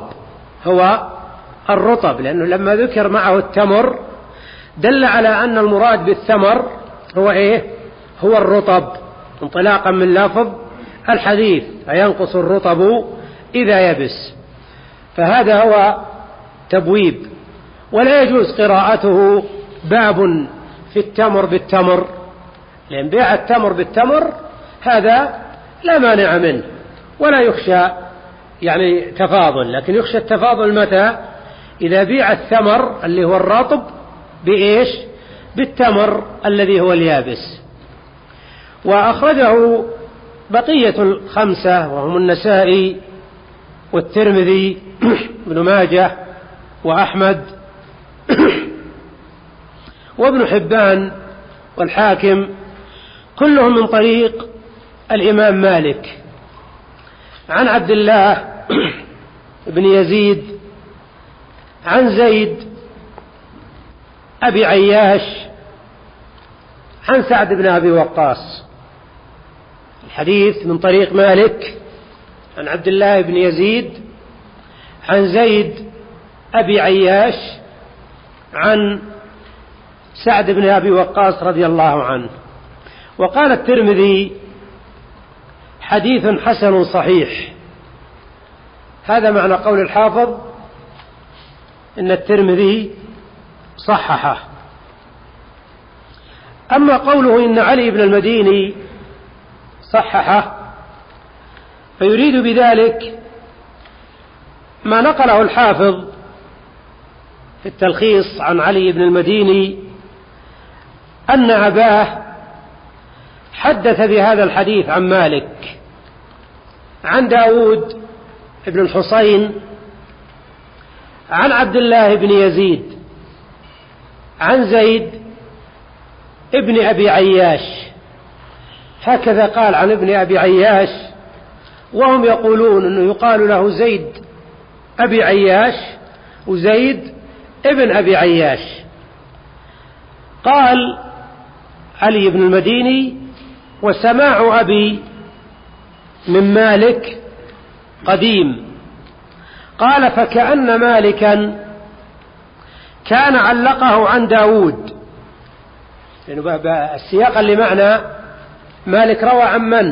الرطب، لأنه لما ذكر معه التمر دل على أن المراد بالثمر هو هو الرطب، انطلاقا من لفظ الحديث أينقص الرطب إذا يبس، فهذا هو تبويب. ولا يجوز قراءته باب في التمر بالتمر، لأن بيع التمر بالتمر هذا لا مانع منه ولا يخشى يعني تفاضل، لكن يخشى التفاضل متى؟ إذا بيع الثمر اللي هو الرطب بإيش؟ بالتمر الذي هو اليابس. وأخرجه بقية الخمسة وهم النسائي والترمذي ابن ماجه وأحمد وابن حبان والحاكم، كلهم من طريق الإمام مالك عن عبد الله بن يزيد عن زيد أبي عياش عن سعد بن أبي وقاص. الحديث من طريق مالك عن عبد الله بن يزيد عن زيد أبي عياش عن سعد بن أبي وقاص رضي الله عنه. وقال الترمذي حديث حسن صحيح. هذا معنى قول الحافظ إن الترمذي صححه. أما قوله إن علي بن المديني صححه فيريد بذلك ما نقله الحافظ في التلخيص عن علي بن المديني أن أباه حدث بهذا الحديث عن مالك عن داود بن الحصين عن عبد الله بن يزيد عن زيد ابن أبي عياش. هكذا قال عن ابن أبي عياش، وهم يقولون أنه يقال له زيد أبي عياش وزيد ابن أبي عياش. قال علي بن المديني وسماع أبي من مالك قديم. قال فكأن مالكا كان علقه عن داود، يعني السياق اللي معنا مالك روى عن من؟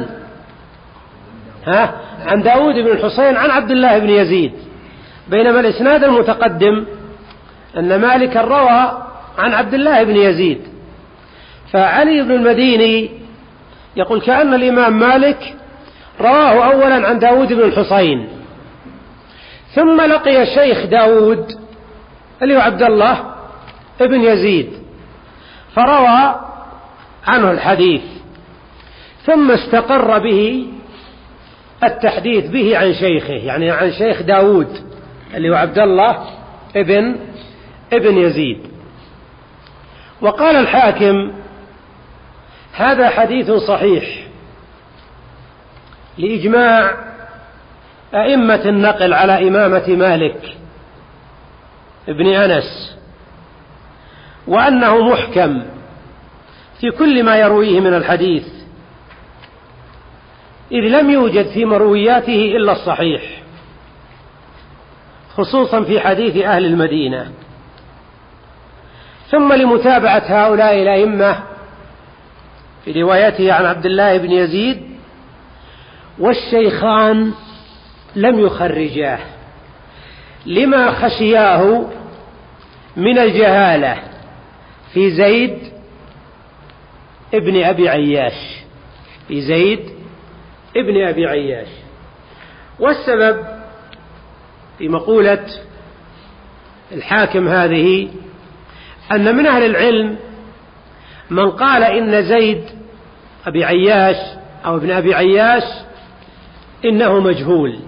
عن داود بن الحصين عن عبد الله بن يزيد، بينما الإسناد المتقدم أن مالك روى عن عبد الله بن يزيد. فعلي بن المديني يقول كأن الإمام مالك رواه أولا عن داود بن الحصين، ثم لقي الشيخ داود اللي هو عبد الله بن يزيد فروى عنه الحديث، ثم استقر به التحديث به عن شيخه، يعني عن شيخ داود اللي هو عبد الله ابن يزيد. وقال الحاكم هذا حديث صحيح لإجماع أئمة النقل على إمامة مالك ابن أنس، وأنه محكم في كل ما يرويه من الحديث، إذ لم يوجد في مروياته إلا الصحيح، خصوصا في حديث أهل المدينة. ثم لمتابعة هؤلاء الأئمة في روايته عن عبد الله بن يزيد، والشيخان لم يخرجاه لما خشياه من الجهالة في زيد ابن أبي عياش، في زيد ابن أبي عياش. والسبب في مقولة الحاكم هذه أن من أهل العلم من قال إن زيد أبي عياش أو ابن أبي عياش إنه مجهول،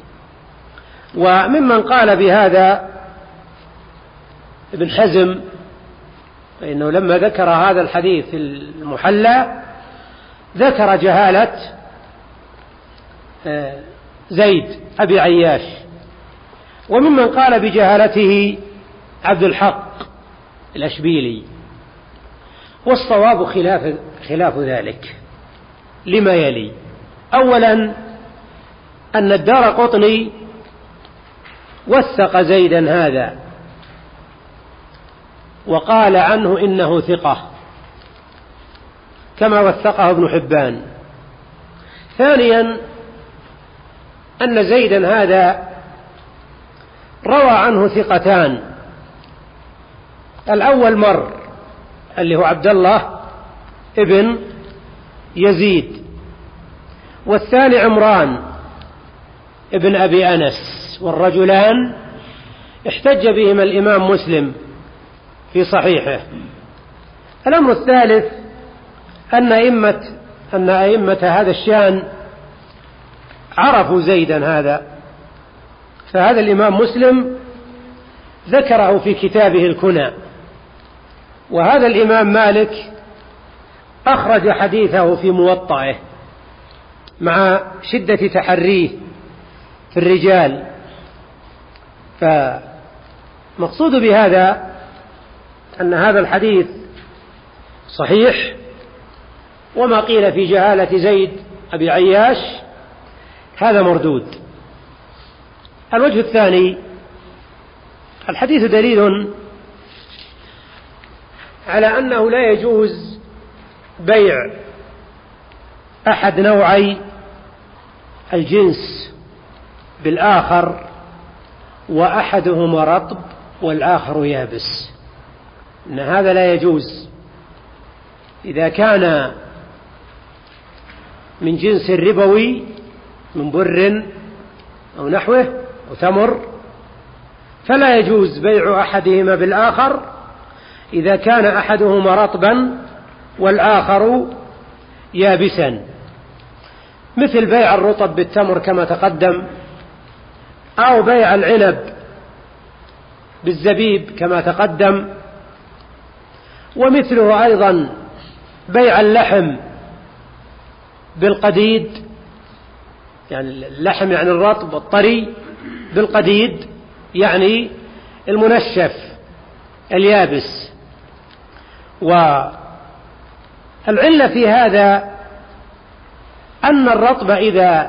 وممن قال بهذا ابن حزم، فإنه لما ذكر هذا الحديث في المحلى ذكر جهالة زيد أبي عياش. وممن قال بجهالته عبد الحق الأشبيلي. والصواب خلاف ذلك لما يلي: أولا أن الدارقطني وثق زيدا هذا وقال عنه إنه ثقة كما وثقه ابن حبان. ثانيا أن زيدا هذا روى عنه ثقتان، الأول مر اللي هو عبد الله ابن يزيد، والثاني عمران ابن أبي أنس، والرجلان احتج بهما الإمام مسلم في صحيحه. الأمر الثالث أن أئمة هذا الشأن عرفوا زيدا هذا، فهذا الإمام مسلم ذكره في كتابه الكنى، وهذا الإمام مالك أخرج حديثه في موطئه مع شدة تحريه في الرجال. فمقصود بهذا أن هذا الحديث صحيح، وما قيل في جهالة زيد أبي عياش هذا مردود. الوجه الثاني: الحديث دليل على أنه لا يجوز بيع أحد نوعي الجنس بالآخر وأحدهما رطب والآخر يابس، إن هذا لا يجوز. إذا كان من جنس الربوي من بر أو نحوه أو تمر فلا يجوز بيع أحدهما بالآخر إذا كان أحدهما رطبا والآخر يابسا، مثل بيع الرطب بالتمر كما تقدم، أو بيع العنب بالزبيب كما تقدم، ومثله أيضا بيع اللحم بالقديد، يعني اللحم يعني الرطب الطري، بالقديد يعني المنشف اليابس. والعلة في هذا أن الرطب إذا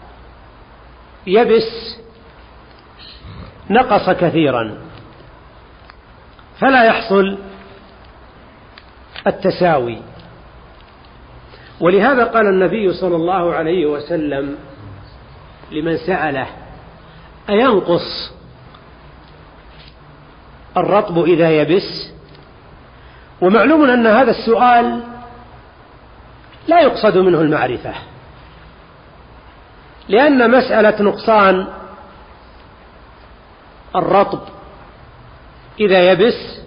يبس نقص كثيرا فلا يحصل التساوي، ولهذا قال النبي صلى الله عليه وسلم لمن سأله: أينقص الرطب إذا يبس؟ ومعلوم أن هذا السؤال لا يقصد منه المعرفة، لأن مسألة نقصان الرطب إذا يبس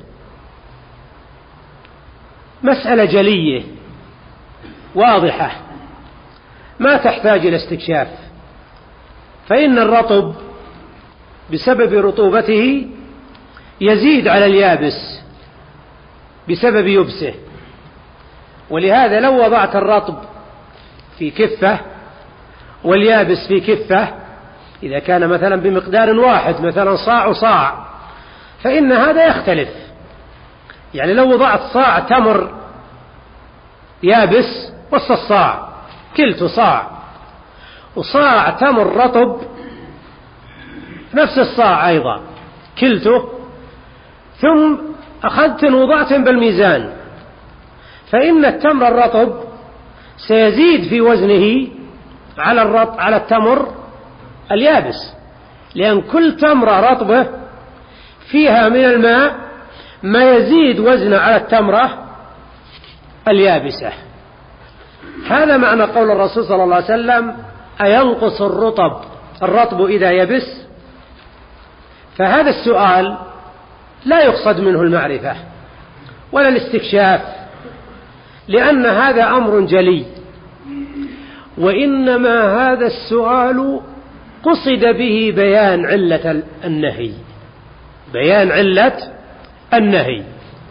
مسألة جلية واضحة ما تحتاج إلى استكشاف، فإن الرطب بسبب رطوبته يزيد على اليابس بسبب يبسه، ولهذا لو وضعت الرطب في كفة واليابس في كفة، إذا كان مثلا بمقدار واحد مثلا صاع وصاع، فإن هذا يختلف. يعني لو وضعت صاع تمر يابس وسط الصاع كلته صاع، وصاع تمر رطب نفس الصاع أيضا كلته، ثم أخذت وضعت بالميزان، فإن التمر الرطب سيزيد في وزنه على التمر اليابس، لأن كل تمرة رطبة فيها من الماء ما يزيد وزنه على التمرة اليابسة. هذا معنى قول الرسول صلى الله عليه وسلم: أينقص الرطب إذا يبس؟ فهذا السؤال لا يقصد منه المعرفة ولا الاستكشاف، لأن هذا أمر جلي، وإنما هذا السؤال قصد به بيان علة النهي، بيان علة النهي،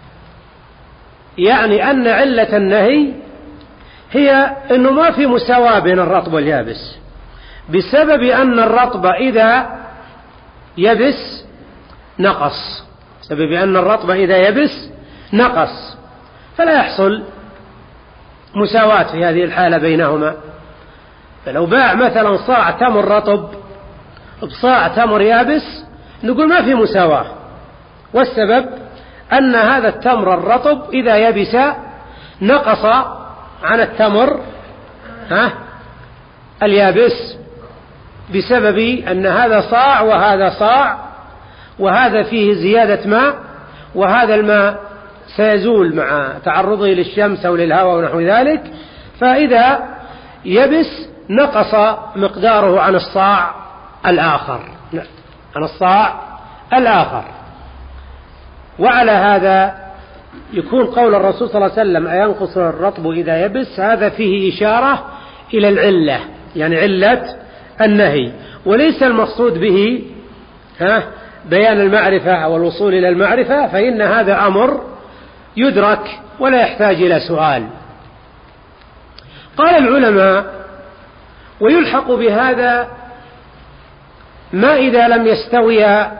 يعني أن علة النهي هي أنه ما في مساواة بين الرطب واليابس، بسبب أن الرطب إذا يبس نقص، بسبب أن الرطب إذا يبس نقص، فلا يحصل مساواة في هذه الحالة بينهما. فلو باع مثلا صاع تمر رطب بصاع تمر يابس نقول ما في مساواة، والسبب أن هذا التمر الرطب إذا يبس نقص عن التمر اليابس، بسبب أن هذا صاع وهذا صاع، وهذا فيه زيادة ماء، وهذا الماء سيزول مع تعرضه للشمس أو للهواء ونحو ذلك، فإذا يبس نقص مقداره عن الصاع الآخر، عن الصاع الآخر. وعلى هذا يكون قول الرسول صلى الله عليه وسلم أينقص الرطب إذا يبس، هذا فيه إشارة إلى العلة، يعني علة النهي، وليس المقصود به بيان المعرفة أو الوصول إلى المعرفة، فإن هذا أمر يدرك ولا يحتاج إلى سؤال. قال العلماء: ويلحق بهذا ما إذا لم يستويا،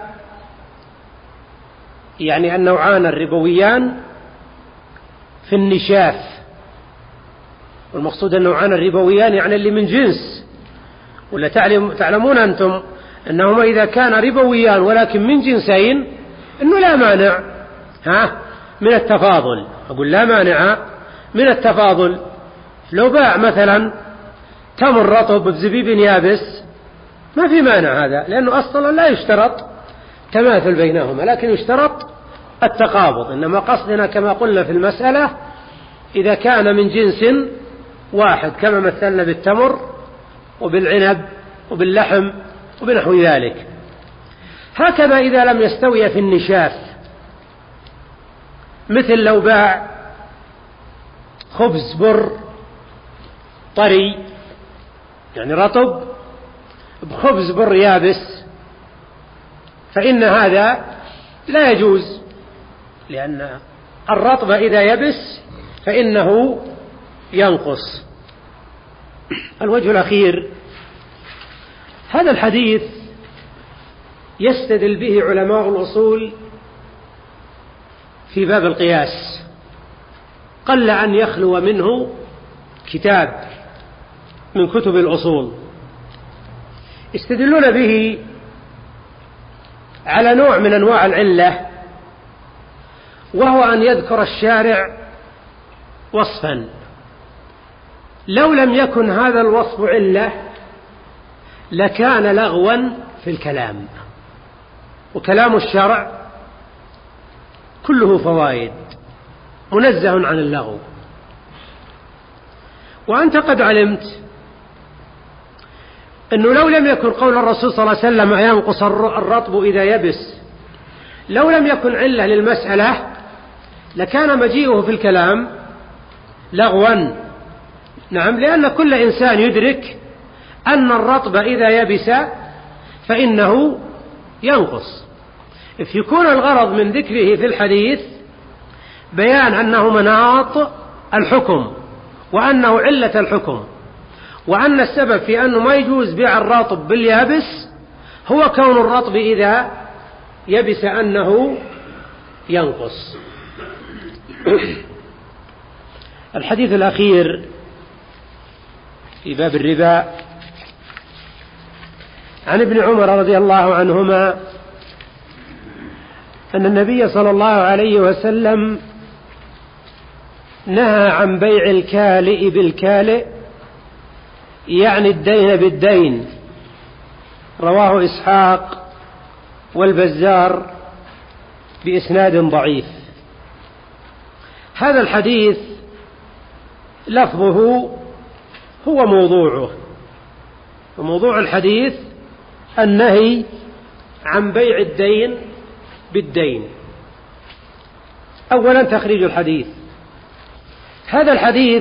يعني النوعان الربويان في النشاف. والمقصود النوعان الربويان يعني اللي من جنس، ولا تعلمون أنتم أنهما إذا كان ربويان ولكن من جنسين أنه لا مانع من التفاضل. أقول لا مانع من التفاضل. لو باع مثلا تمر رطب بزبيب يابس ما في مانع هذا، لأنه أصلا لا يشترط تماثل بينهما، لكن يشترط التقابض. إنما قصدنا كما قلنا في المسألة إذا كان من جنس واحد، كما مثلنا بالتمر وبالعنب وباللحم وبنحو ذلك. هكذا إذا لم يستوي في النشاف، مثل لو باع خبز بر طري، يعني رطب، بخبز بر يابس، فإن هذا لا يجوز، لأن الرطب إذا يبس فإنه ينقص. الوجه الأخير، هذا الحديث يستدل به علماء الأصول في باب القياس، قل أن يخلو منه كتاب من كتب الأصول. يستدلون به على نوع من أنواع العلة، وهو أن يذكر الشارع وصفا لو لم يكن هذا الوصف علة لكان لغوا في الكلام، وكلام الشرع كله فوائد منزه عن اللغو. وأنت قد علمت أنه لو لم يكن قول الرسول صلى الله عليه وسلم ينقص الرطب إذا يبس، لو لم يكن علة للمسألة لكان مجيئه في الكلام لغوا. نعم، لأن كل إنسان يدرك أن الرطب إذا يبس فإنه ينقص. يكون الغرض من ذكره في الحديث بيان أنه مناط الحكم، وأنه علة الحكم، وأن السبب في أنه ما يجوز بيع الرطب باليابس هو كون الرطب إذا يبس أنه ينقص. الحديث الأخير في باب الربا عن ابن عمر رضي الله عنهما أن النبي صلى الله عليه وسلم نهى عن بيع الكالئ بالكالئ، يعني الدين بالدين. رواه إسحاق والبزار بإسناد ضعيف. هذا الحديث لفظه هو موضوعه، وموضوع الحديث النهي عن بيع الدين بالدين. أولا تخريج الحديث. هذا الحديث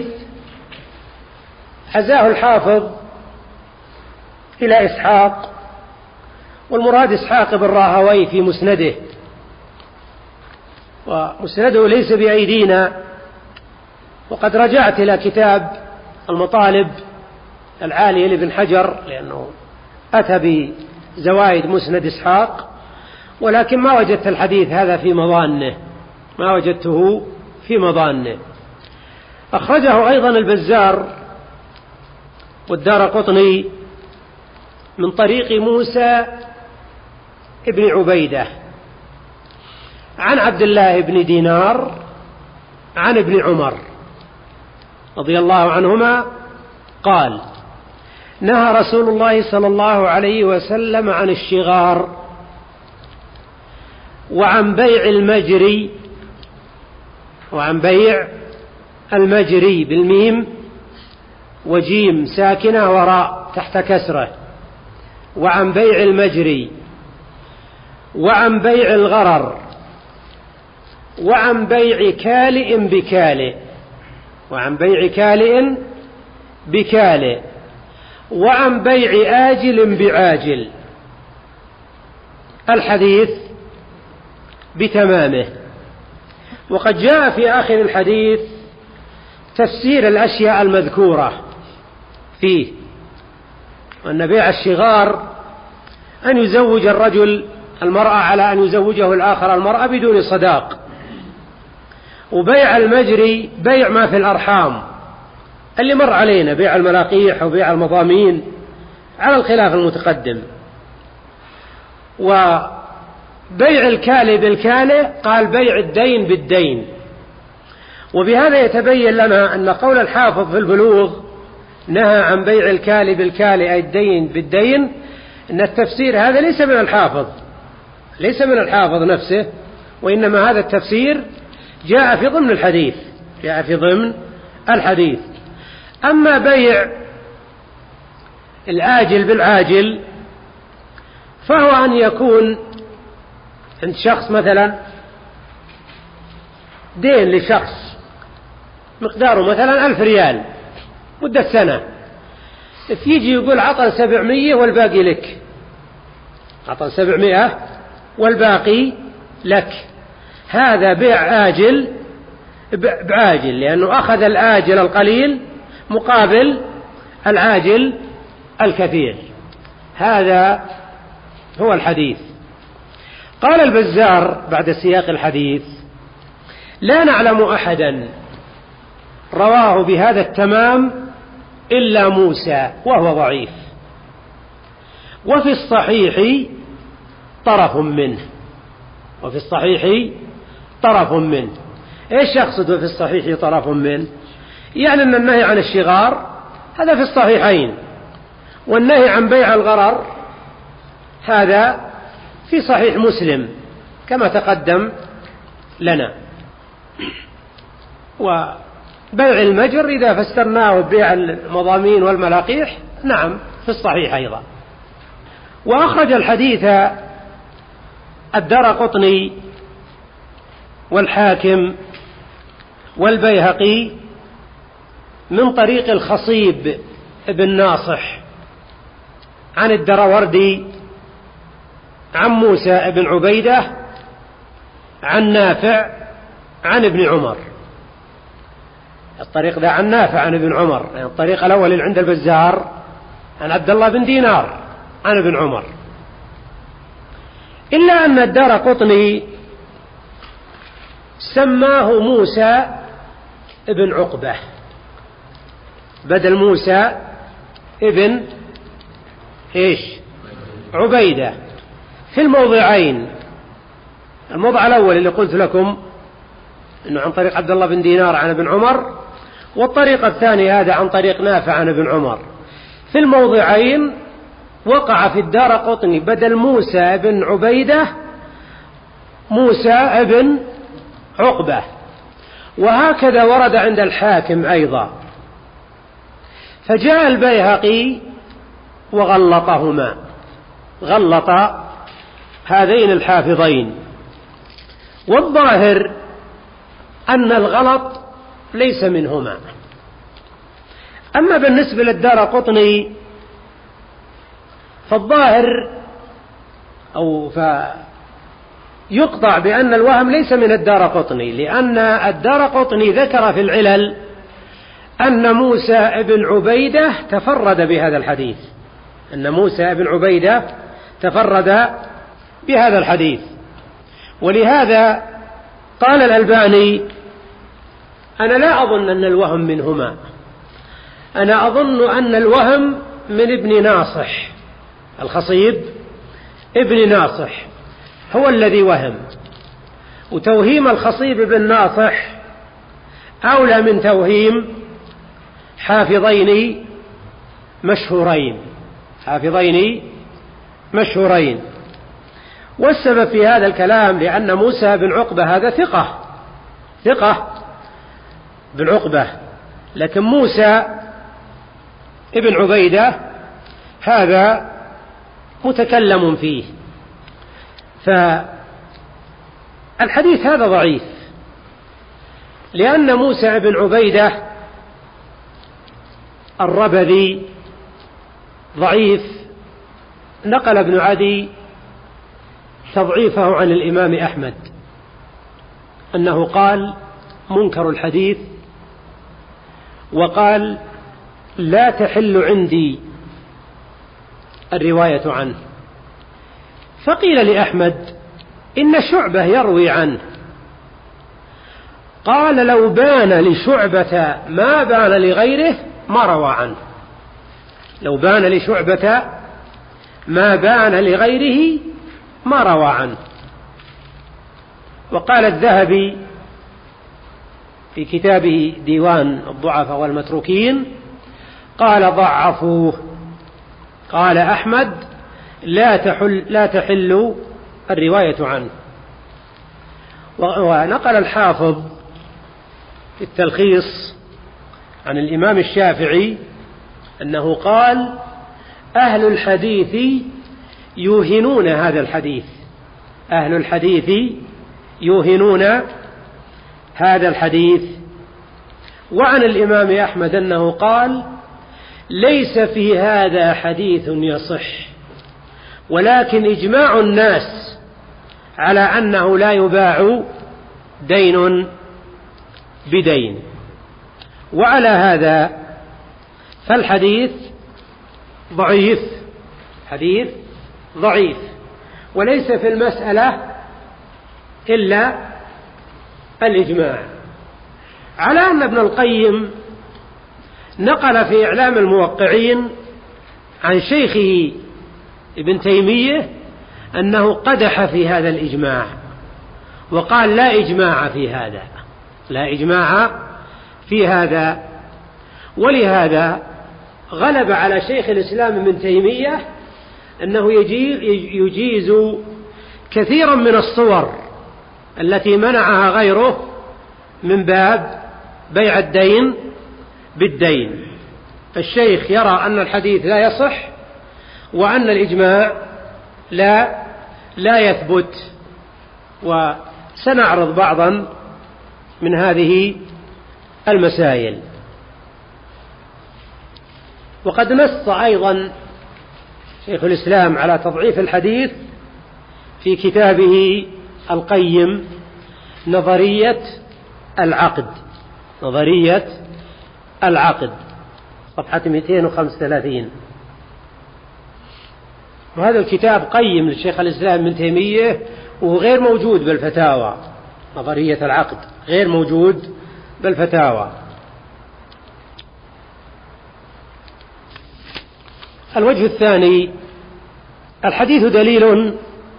حزاه الحافظ إلى إسحاق، والمراد إسحاق بن راهويه في مسنده، ومسنده ليس بأيدينا، وقد رجعت إلى كتاب المطالب العالية لابن حجر لأنه أتى بزوائد مسند إسحاق، ولكن ما وجدت الحديث هذا في مظانه، ما وجدته في مظانه. أخرجه أيضا البزار والدارقطني من طريق موسى ابن عبيدة عن عبد الله بن دينار عن ابن عمر رضي الله عنهما قال: نهى رسول الله صلى الله عليه وسلم عن الشغار وعن بيع المجري، وعن بيع المجري بالميم وجيم ساكنة وراء تحت كسرة، وعن بيع المجري، وعن بيع الغرر، وعن بيع كالئ بكالئ، وعن بيع كالئ بكالئ، وعن بيع آجل بعاجل. الحديث بتمامه. وقد جاء في آخر الحديث تفسير الأشياء المذكورة فيه، وأن بيع الشغار أن يزوج الرجل المرأة على أن يزوجه الآخر المرأة بدون صداق، وبيع المجري بيع ما في الأرحام اللي مر علينا، بيع الملاقيح وبيع المضامين على الخلاف المتقدم. وبيع الكالئ بالكالئ قال بيع الدين بالدين. وبهذا يتبين لنا أن قول الحافظ في البلوغ نهى عن بيع الكالئ بالكالئ أي الدين بالدين، أن التفسير هذا ليس من الحافظ، ليس من الحافظ نفسه، وإنما هذا التفسير جاء في ضمن الحديث، جاء في ضمن الحديث. أما بيع الآجل بالعاجل فهو أن يكون عند شخص مثلا دين لشخص مقداره مثلا 1000 ريال مدة سنة، فيجي يقول عطل 700 والباقي لك، عطل 700 والباقي لك. هذا بيع آجل بعاجل، لأنه أخذ الآجل القليل مقابل العاجل الكثير. هذا هو الحديث. قال البزار بعد سياق الحديث: لا نعلم أحدا رواه بهذا التمام إلا موسى وهو ضعيف، وفي الصحيح طرف منه. وفي الصحيح طرف منه. إيش يقصد في الصحيح طرف منه؟ يعني أن النهي عن الشغار هذا في الصحيحين، والنهي عن بيع الغرر هذا في صحيح مسلم كما تقدم لنا. وبيع المجر إذا فسرناه ببيع المضامين والملاقيح نعم في الصحيح أيضا. وأخرج الحديث الدارقطني والحاكم والبيهقي من طريق الخصيب ابن ناصح عن الدروردي عن موسى ابن عبيدة عن نافع عن ابن عمر. الطريق ذا عن نافع عن ابن عمر، يعني الطريق الأول اللي عند البزار عن عبد الله بن دينار عن ابن عمر. إلا أن الدارقطني سماه موسى ابن عقبة بدل موسى ابن إيش عبيدة في الموضعين. الموضع الأول اللي قلت لكم إنه عن طريق عبد الله بن دينار عن ابن عمر، والطريق الثاني هذا عن طريق نافع عن ابن عمر. في الموضعين وقع في الدارقطني بدل موسى ابن عبيدة موسى ابن عقبة، وهكذا ورد عند الحاكم أيضا. فجاء البيهقي وغلطهما، غلط هذين الحافظين. والظاهر أن الغلط ليس منهما. أما بالنسبة للدارقطني فالظاهر أو يقطع بأن الوهم ليس من الدارقطني، لأن الدارقطني ذكر في العلل أن موسى ابن عبيدة تفرد بهذا الحديث، أن موسى ابن عبيدة تفرد بهذا الحديث. ولهذا قال الألباني: أنا لا أظن أن الوهم منهما، أنا أظن أن الوهم من ابن ناصح، الخصيب ابن ناصح هو الذي وهم. وتوهيم الخصيب بن ناصح أولى من توهيم حافظين مشهورين، حافظين مشهورين. والسبب في هذا الكلام لأن موسى بن عقبة هذا ثقة بن عقبة، لكن موسى ابن عبيدة هذا متكلم فيه. فالحديث هذا ضعيف، لأن موسى بن عبيدة الربذي ضعيف، نقل ابن عدي تضعيفه عن الإمام أحمد أنه قال منكر الحديث، وقال لا تحل عندي الرواية عنه. فقيل لأحمد إن شعبة يروي عنه، قال لو بان لشعبة ما بان لغيره ما روى عنه، لو بان لشعبة ما بان لغيره ما روى عنه. وقال الذهبي في كتابه ديوان الضعفاء والمتروكين قال ضعفوه. قال أحمد لا تحل الرواية عنه. ونقل الحافظ في التلخيص عن الإمام الشافعي أنه قال أهل الحديث يوهنون هذا الحديث، أهل الحديث يوهنون هذا الحديث. وعن الإمام أحمد أنه قال ليس في هذا حديث يصح، ولكن إجماع الناس على أنه لا يباع دين بدين. وعلى هذا فالحديث ضعيف، حديث ضعيف، وليس في المسألة إلا الإجماع. على أن ابن القيم نقل في إعلام الموقعين عن شيخه ابن تيمية أنه قدح في هذا الإجماع، وقال لا إجماع في هذا، لا إجماع في هذا. ولهذا غلب على شيخ الإسلام ابن تيمية أنه يجيز كثيرا من الصور التي منعها غيره من باب بيع الدين بالدين. فالشيخ يرى أن الحديث لا يصح، وأن الإجماع لا يثبت. وسنعرض بعضا من هذه المسائل. وقد نص أيضا شيخ الإسلام على تضعيف الحديث في كتابه القيم نظرية العقد، نظرية العقد، صفحة 235. وهذا الكتاب قيم للشيخ الإسلام ابن تيمية، وغير موجود بالفتاوى. نظرية العقد غير موجود بالفتاوى. الوجه الثاني: الحديث دليل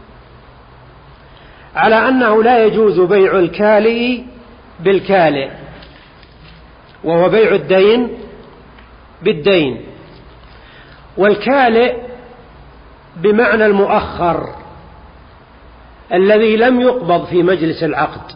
على أنه لا يجوز بيع الكالئ بالكالئ، وهو بيع الدين بالدين. والكالئ بمعنى المؤخر الذي لم يقبض في مجلس العقد.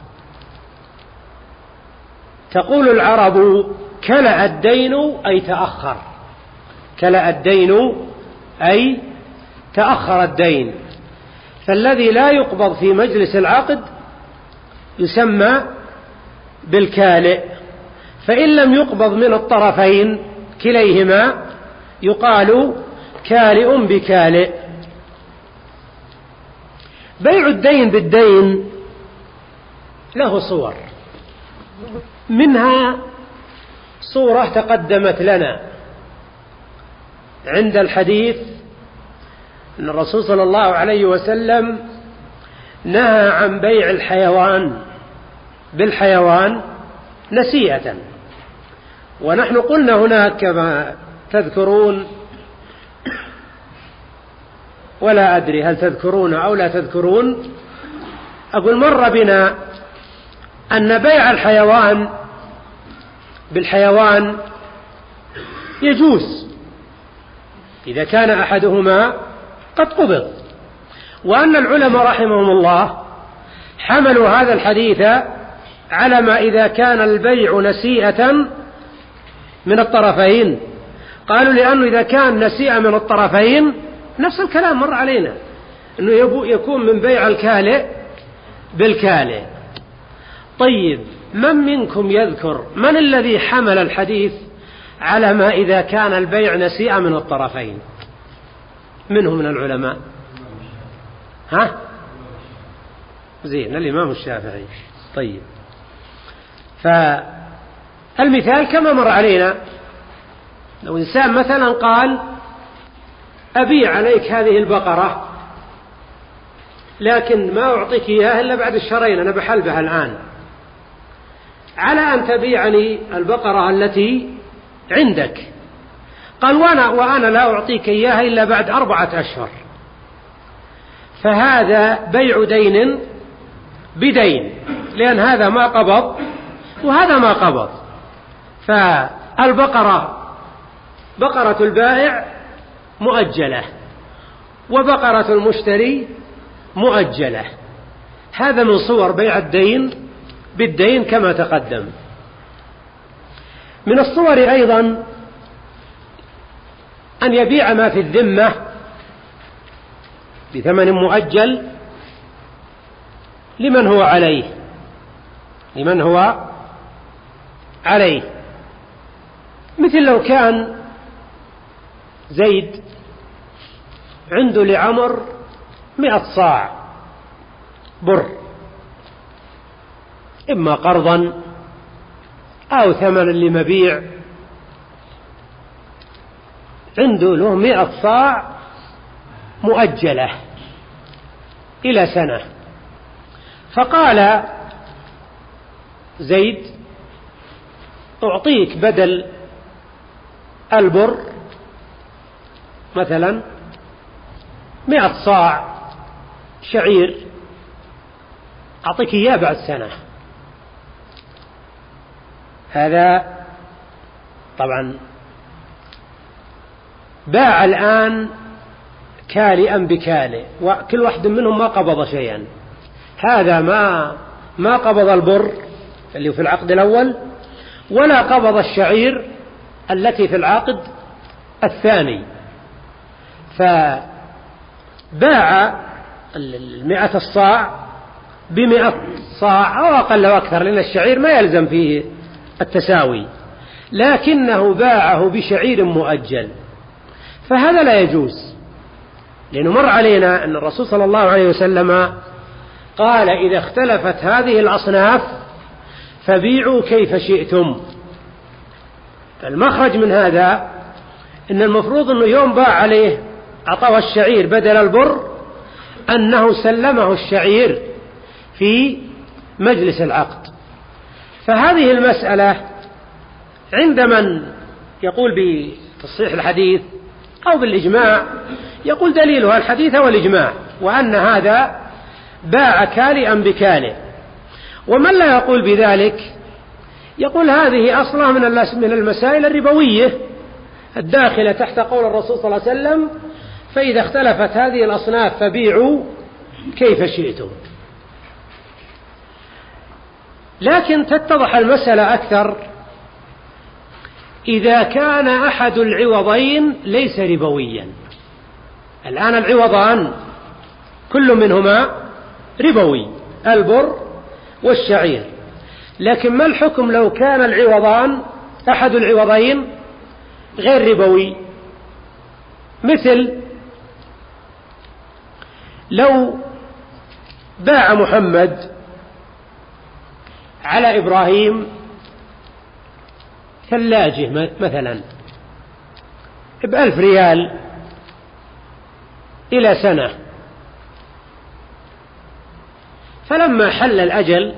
تقول العرب كلأ الدين أي تأخر، كلأ الدين أي تأخر الدين. فالذي لا يقبض في مجلس العقد يسمى بالكالئ. فإن لم يقبض من الطرفين كليهما يقال كالئ بكالئ. بيع الدين بالدين له صور، منها صورة تقدمت لنا عند الحديث أن الرسول صلى الله عليه وسلم نهى عن بيع الحيوان بالحيوان نسيئة. ونحن قلنا هناك كما تذكرون، ولا أدري هل تذكرون أو لا تذكرون، أقول مر بنا أن بيع الحيوان بالحيوان يجوز إذا كان أحدهما قد قبض، وأن العلماء رحمهم الله حملوا هذا الحديث على ما إذا كان البيع نسيئة من الطرفين. قالوا لأنه إذا كان نسيئة من الطرفين نفس الكلام مر علينا، أنه يكون من بيع الكالئ بالكالئ. طيب، من منكم يذكر من الذي حمل الحديث على ما إذا كان البيع نسيئة من الطرفين؟ منهم من العلماء؟ ها؟ زين، الإمام الشافعي. طيب، فالمثال كما مر علينا، لو إنسان مثلا قال أبيع عليك هذه البقرة لكن ما أعطيك إياها إلا بعد الشهرين، أنا بحلبها الآن، على أن تبيعني البقرة التي عندك. قال وأنا لا أعطيك إياها إلا بعد 4 أشهر، فهذا بيع دين بدين، لأن هذا ما قبض وهذا ما قبض. فالبقرة بقرة البائع مؤجلة وبقرة المشتري مؤجلة. هذا من صور بيع الدين بالدين كما تقدم. من الصور أيضا أن يبيع ما في الذمة بثمن مؤجل لمن هو عليه. مثل لو كان زيد عنده لعمر 100 صاع بر، إما قرضا أو ثمنا لمبيع، عنده له 100 صاع مؤجلة إلى سنة. فقال زيد أعطيك بدل البر مثلا 100 صاع شعير، أعطيك إياه بعد سنة. هذا طبعا باع الآن كالئا بكالئ، وكل واحد منهم ما قبض شيئا. هذا ما قبض البر اللي في العقد الأول، ولا قبض الشعير التي في العقد الثاني. فباع 100 الصاع ب100 صاع أو أقل وأكثر، لأن الشعير ما يلزم فيه التساوي، لكنه باعه بشعير مؤجل، فهذا لا يجوز. لأنه مر علينا أن الرسول صلى الله عليه وسلم قال إذا اختلفت هذه الأصناف فبيعوا كيف شئتم. المخرج من هذا أن المفروض أنه يوم باع عليه أعطاه الشعير بدل البر، أنه سلمه الشعير في مجلس العقد. فهذه المسألة عند من يقول بتصحيح الحديث أو بالإجماع يقول دليلها الحديث والإجماع، وأن هذا باع كالئا بكالئ. ومن لا يقول بذلك يقول هذه أصلها من المسائل الربوية الداخلة تحت قول الرسول صلى الله عليه وسلم فإذا اختلفت هذه الأصناف فبيعوا كيف شئتم. لكن تتضح المسألة أكثر إذا كان أحد العوضين ليس ربويا. الآن العوضان كل منهما ربوي، البر والشعير، لكن ما الحكم لو كان العوضان أحد العوضين غير ربوي؟ مثل لو باع محمد على إبراهيم ثلاجة مثلا ب1,000 ريال إلى سنة، فلما حل الأجل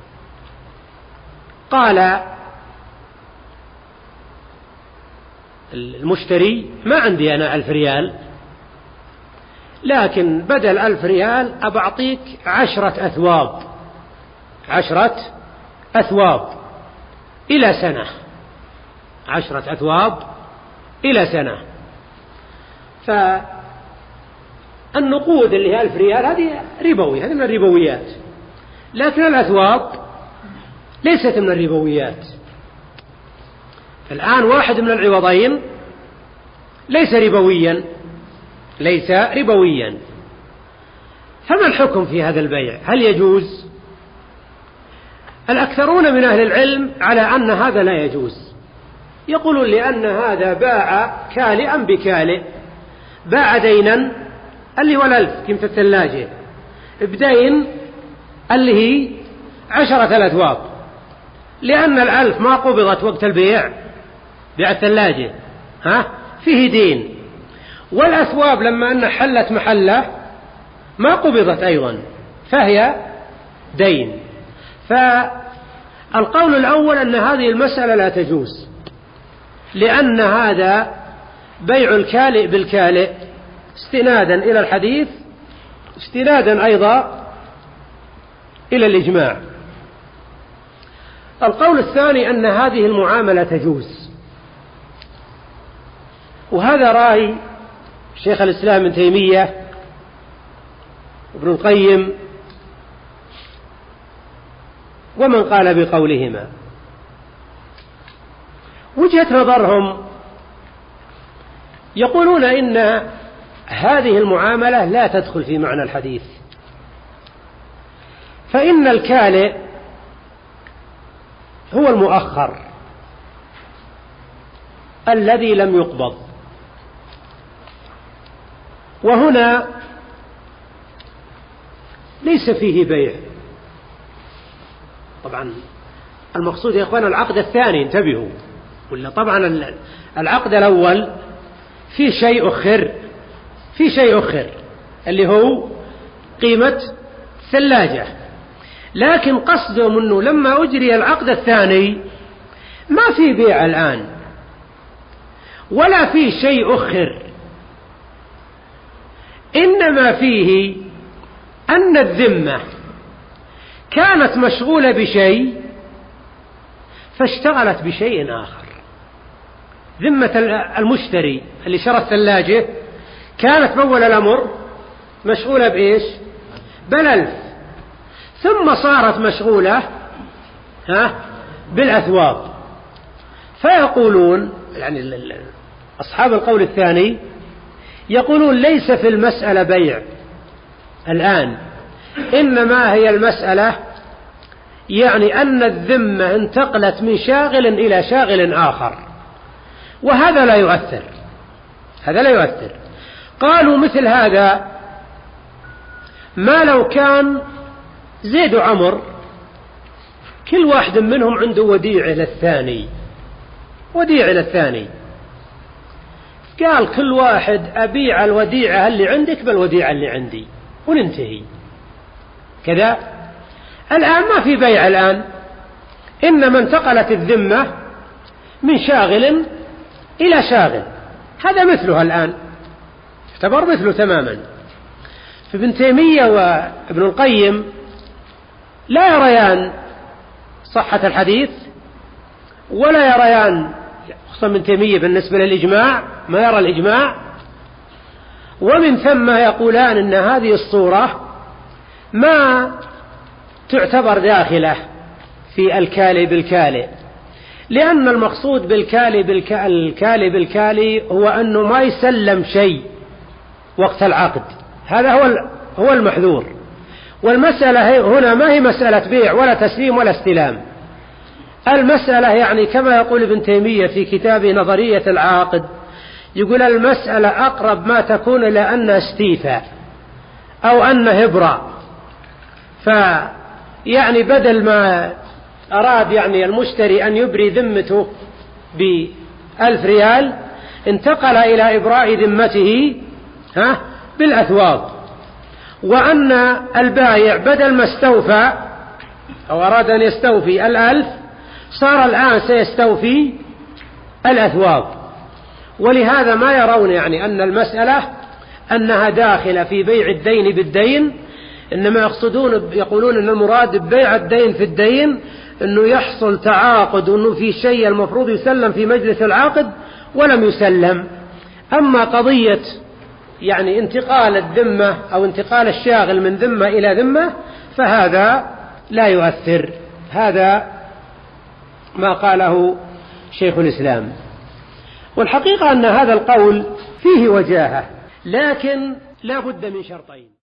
قال المشتري ما عندي أنا 1,000 ريال، لكن بدل 1,000 ريال أبعطيك 10 أثواب إلى سنة، 10 أثواب إلى سنة. فالنقود اللي هي 1,000 ريال هذه ربوي، هذه من الربويات، لكن الأثواب ليست من الربويات. الآن واحد من العوضين ليس ربويا، فما الحكم في هذا البيع؟ هل يجوز؟ الأكثرون من أهل العلم على أن هذا لا يجوز، يقولون لأن هذا باع كالئا بكالئ، باع دينا اللي هو 1000 قيمة الثلاجة بدين اللي هي 10 أثواب، لأن 1000 ما قبضت وقت البيع، بيع الثلاجة فيه دين، والأثواب لما أن حلت محله ما قبضت أيضا فهي دين. فالقول الأول أن هذه المسألة لا تجوز، لأن هذا بيع الكالئ بالكالئ استنادا إلى الحديث، استنادا أيضا إلى الإجماع. القول الثاني أن هذه المعاملة تجوز، وهذا رأي شيخ الإسلام ابن تيمية وابن القيم ومن قال بقولهما. وجهة نظرهم يقولون إن هذه المعاملة لا تدخل في معنى الحديث، فإن الكالئ هو المؤخر الذي لم يقبض، وهنا ليس فيه بيع. طبعا المقصود يا إخوان العقد الثاني، انتبهوا، ولا طبعا العقد الأول في شيء أخر اللي هو قيمة ثلاجة، لكن قصدهم أنه لما أجري العقد الثاني ما في بيع الآن ولا في شيء أخر، إنما فيه أن الذمة كانت مشغولة بشيء فاشتغلت بشيء آخر. ذمة المشتري اللي شرى الثلاجة كانت بأول الأمر مشغولة بإيش؟ بال1000، ثم صارت مشغولة بالأثواب. فيقولون يعني أصحاب القول الثاني يقولون ليس في المسألة بيع الآن، إنما هي المسألة يعني أن الذمة انتقلت من شاغل إلى شاغل آخر، وهذا لا يؤثر، هذا لا يؤثر. قالوا مثل هذا ما لو كان زيد وعمر كل واحد منهم عنده وديعة للثاني، وديعة للثاني، قال كل واحد أبيع الوديعة اللي عندك بالوديعة اللي عندي وننتهي كذا. الآن ما في بيع الآن، إنما انتقلت الذمة من شاغل إلى شاغل، هذا مثلها الآن، اعتبر مثله تماما. فابن تيمية وابن القيم لا يريان صحة الحديث ولا يريان، خصوصا ابن تيمية بالنسبة للإجماع ما يرى الإجماع، ومن ثم يقولان إن هذه الصورة ما تعتبر داخلة في الكالي بالكالي، لأن المقصود بالكالي بالكالي هو أنه ما يسلم شيء وقت العقد، هذا هو المحذور. والمسألة هنا ما هي مسألة بيع ولا تسليم ولا استلام، المسألة يعني كما يقول ابن تيمية في كتابه نظرية العاقد، يقول المسألة أقرب ما تكون إلى أن استيفاء أو أن هبرة، فيعني بدل ما أراد يعني المشتري أن يبري ذمته ب1000 ريال انتقل إلى إبراء ذمته بالأثواب، وأن البائع بدل ما استوفى أو أراد أن يستوفي 1000 صار الآن سيستوفي الأثواب. ولهذا ما يرون يعني أن المسألة أنها داخلة في بيع الدين بالدين، إنما يقولون أن المراد ببيع الدين في الدين أنه يحصل تعاقد وأنه في شيء المفروض يسلم في مجلس العقد ولم يسلم. أما قضية يعني انتقال الذمة أو انتقال الشاغل من ذمة إلى ذمة فهذا لا يؤثر، هذا ما قاله شيخ الإسلام. والحقيقة أن هذا القول فيه وجاهة، لكن لا بد من شرطين.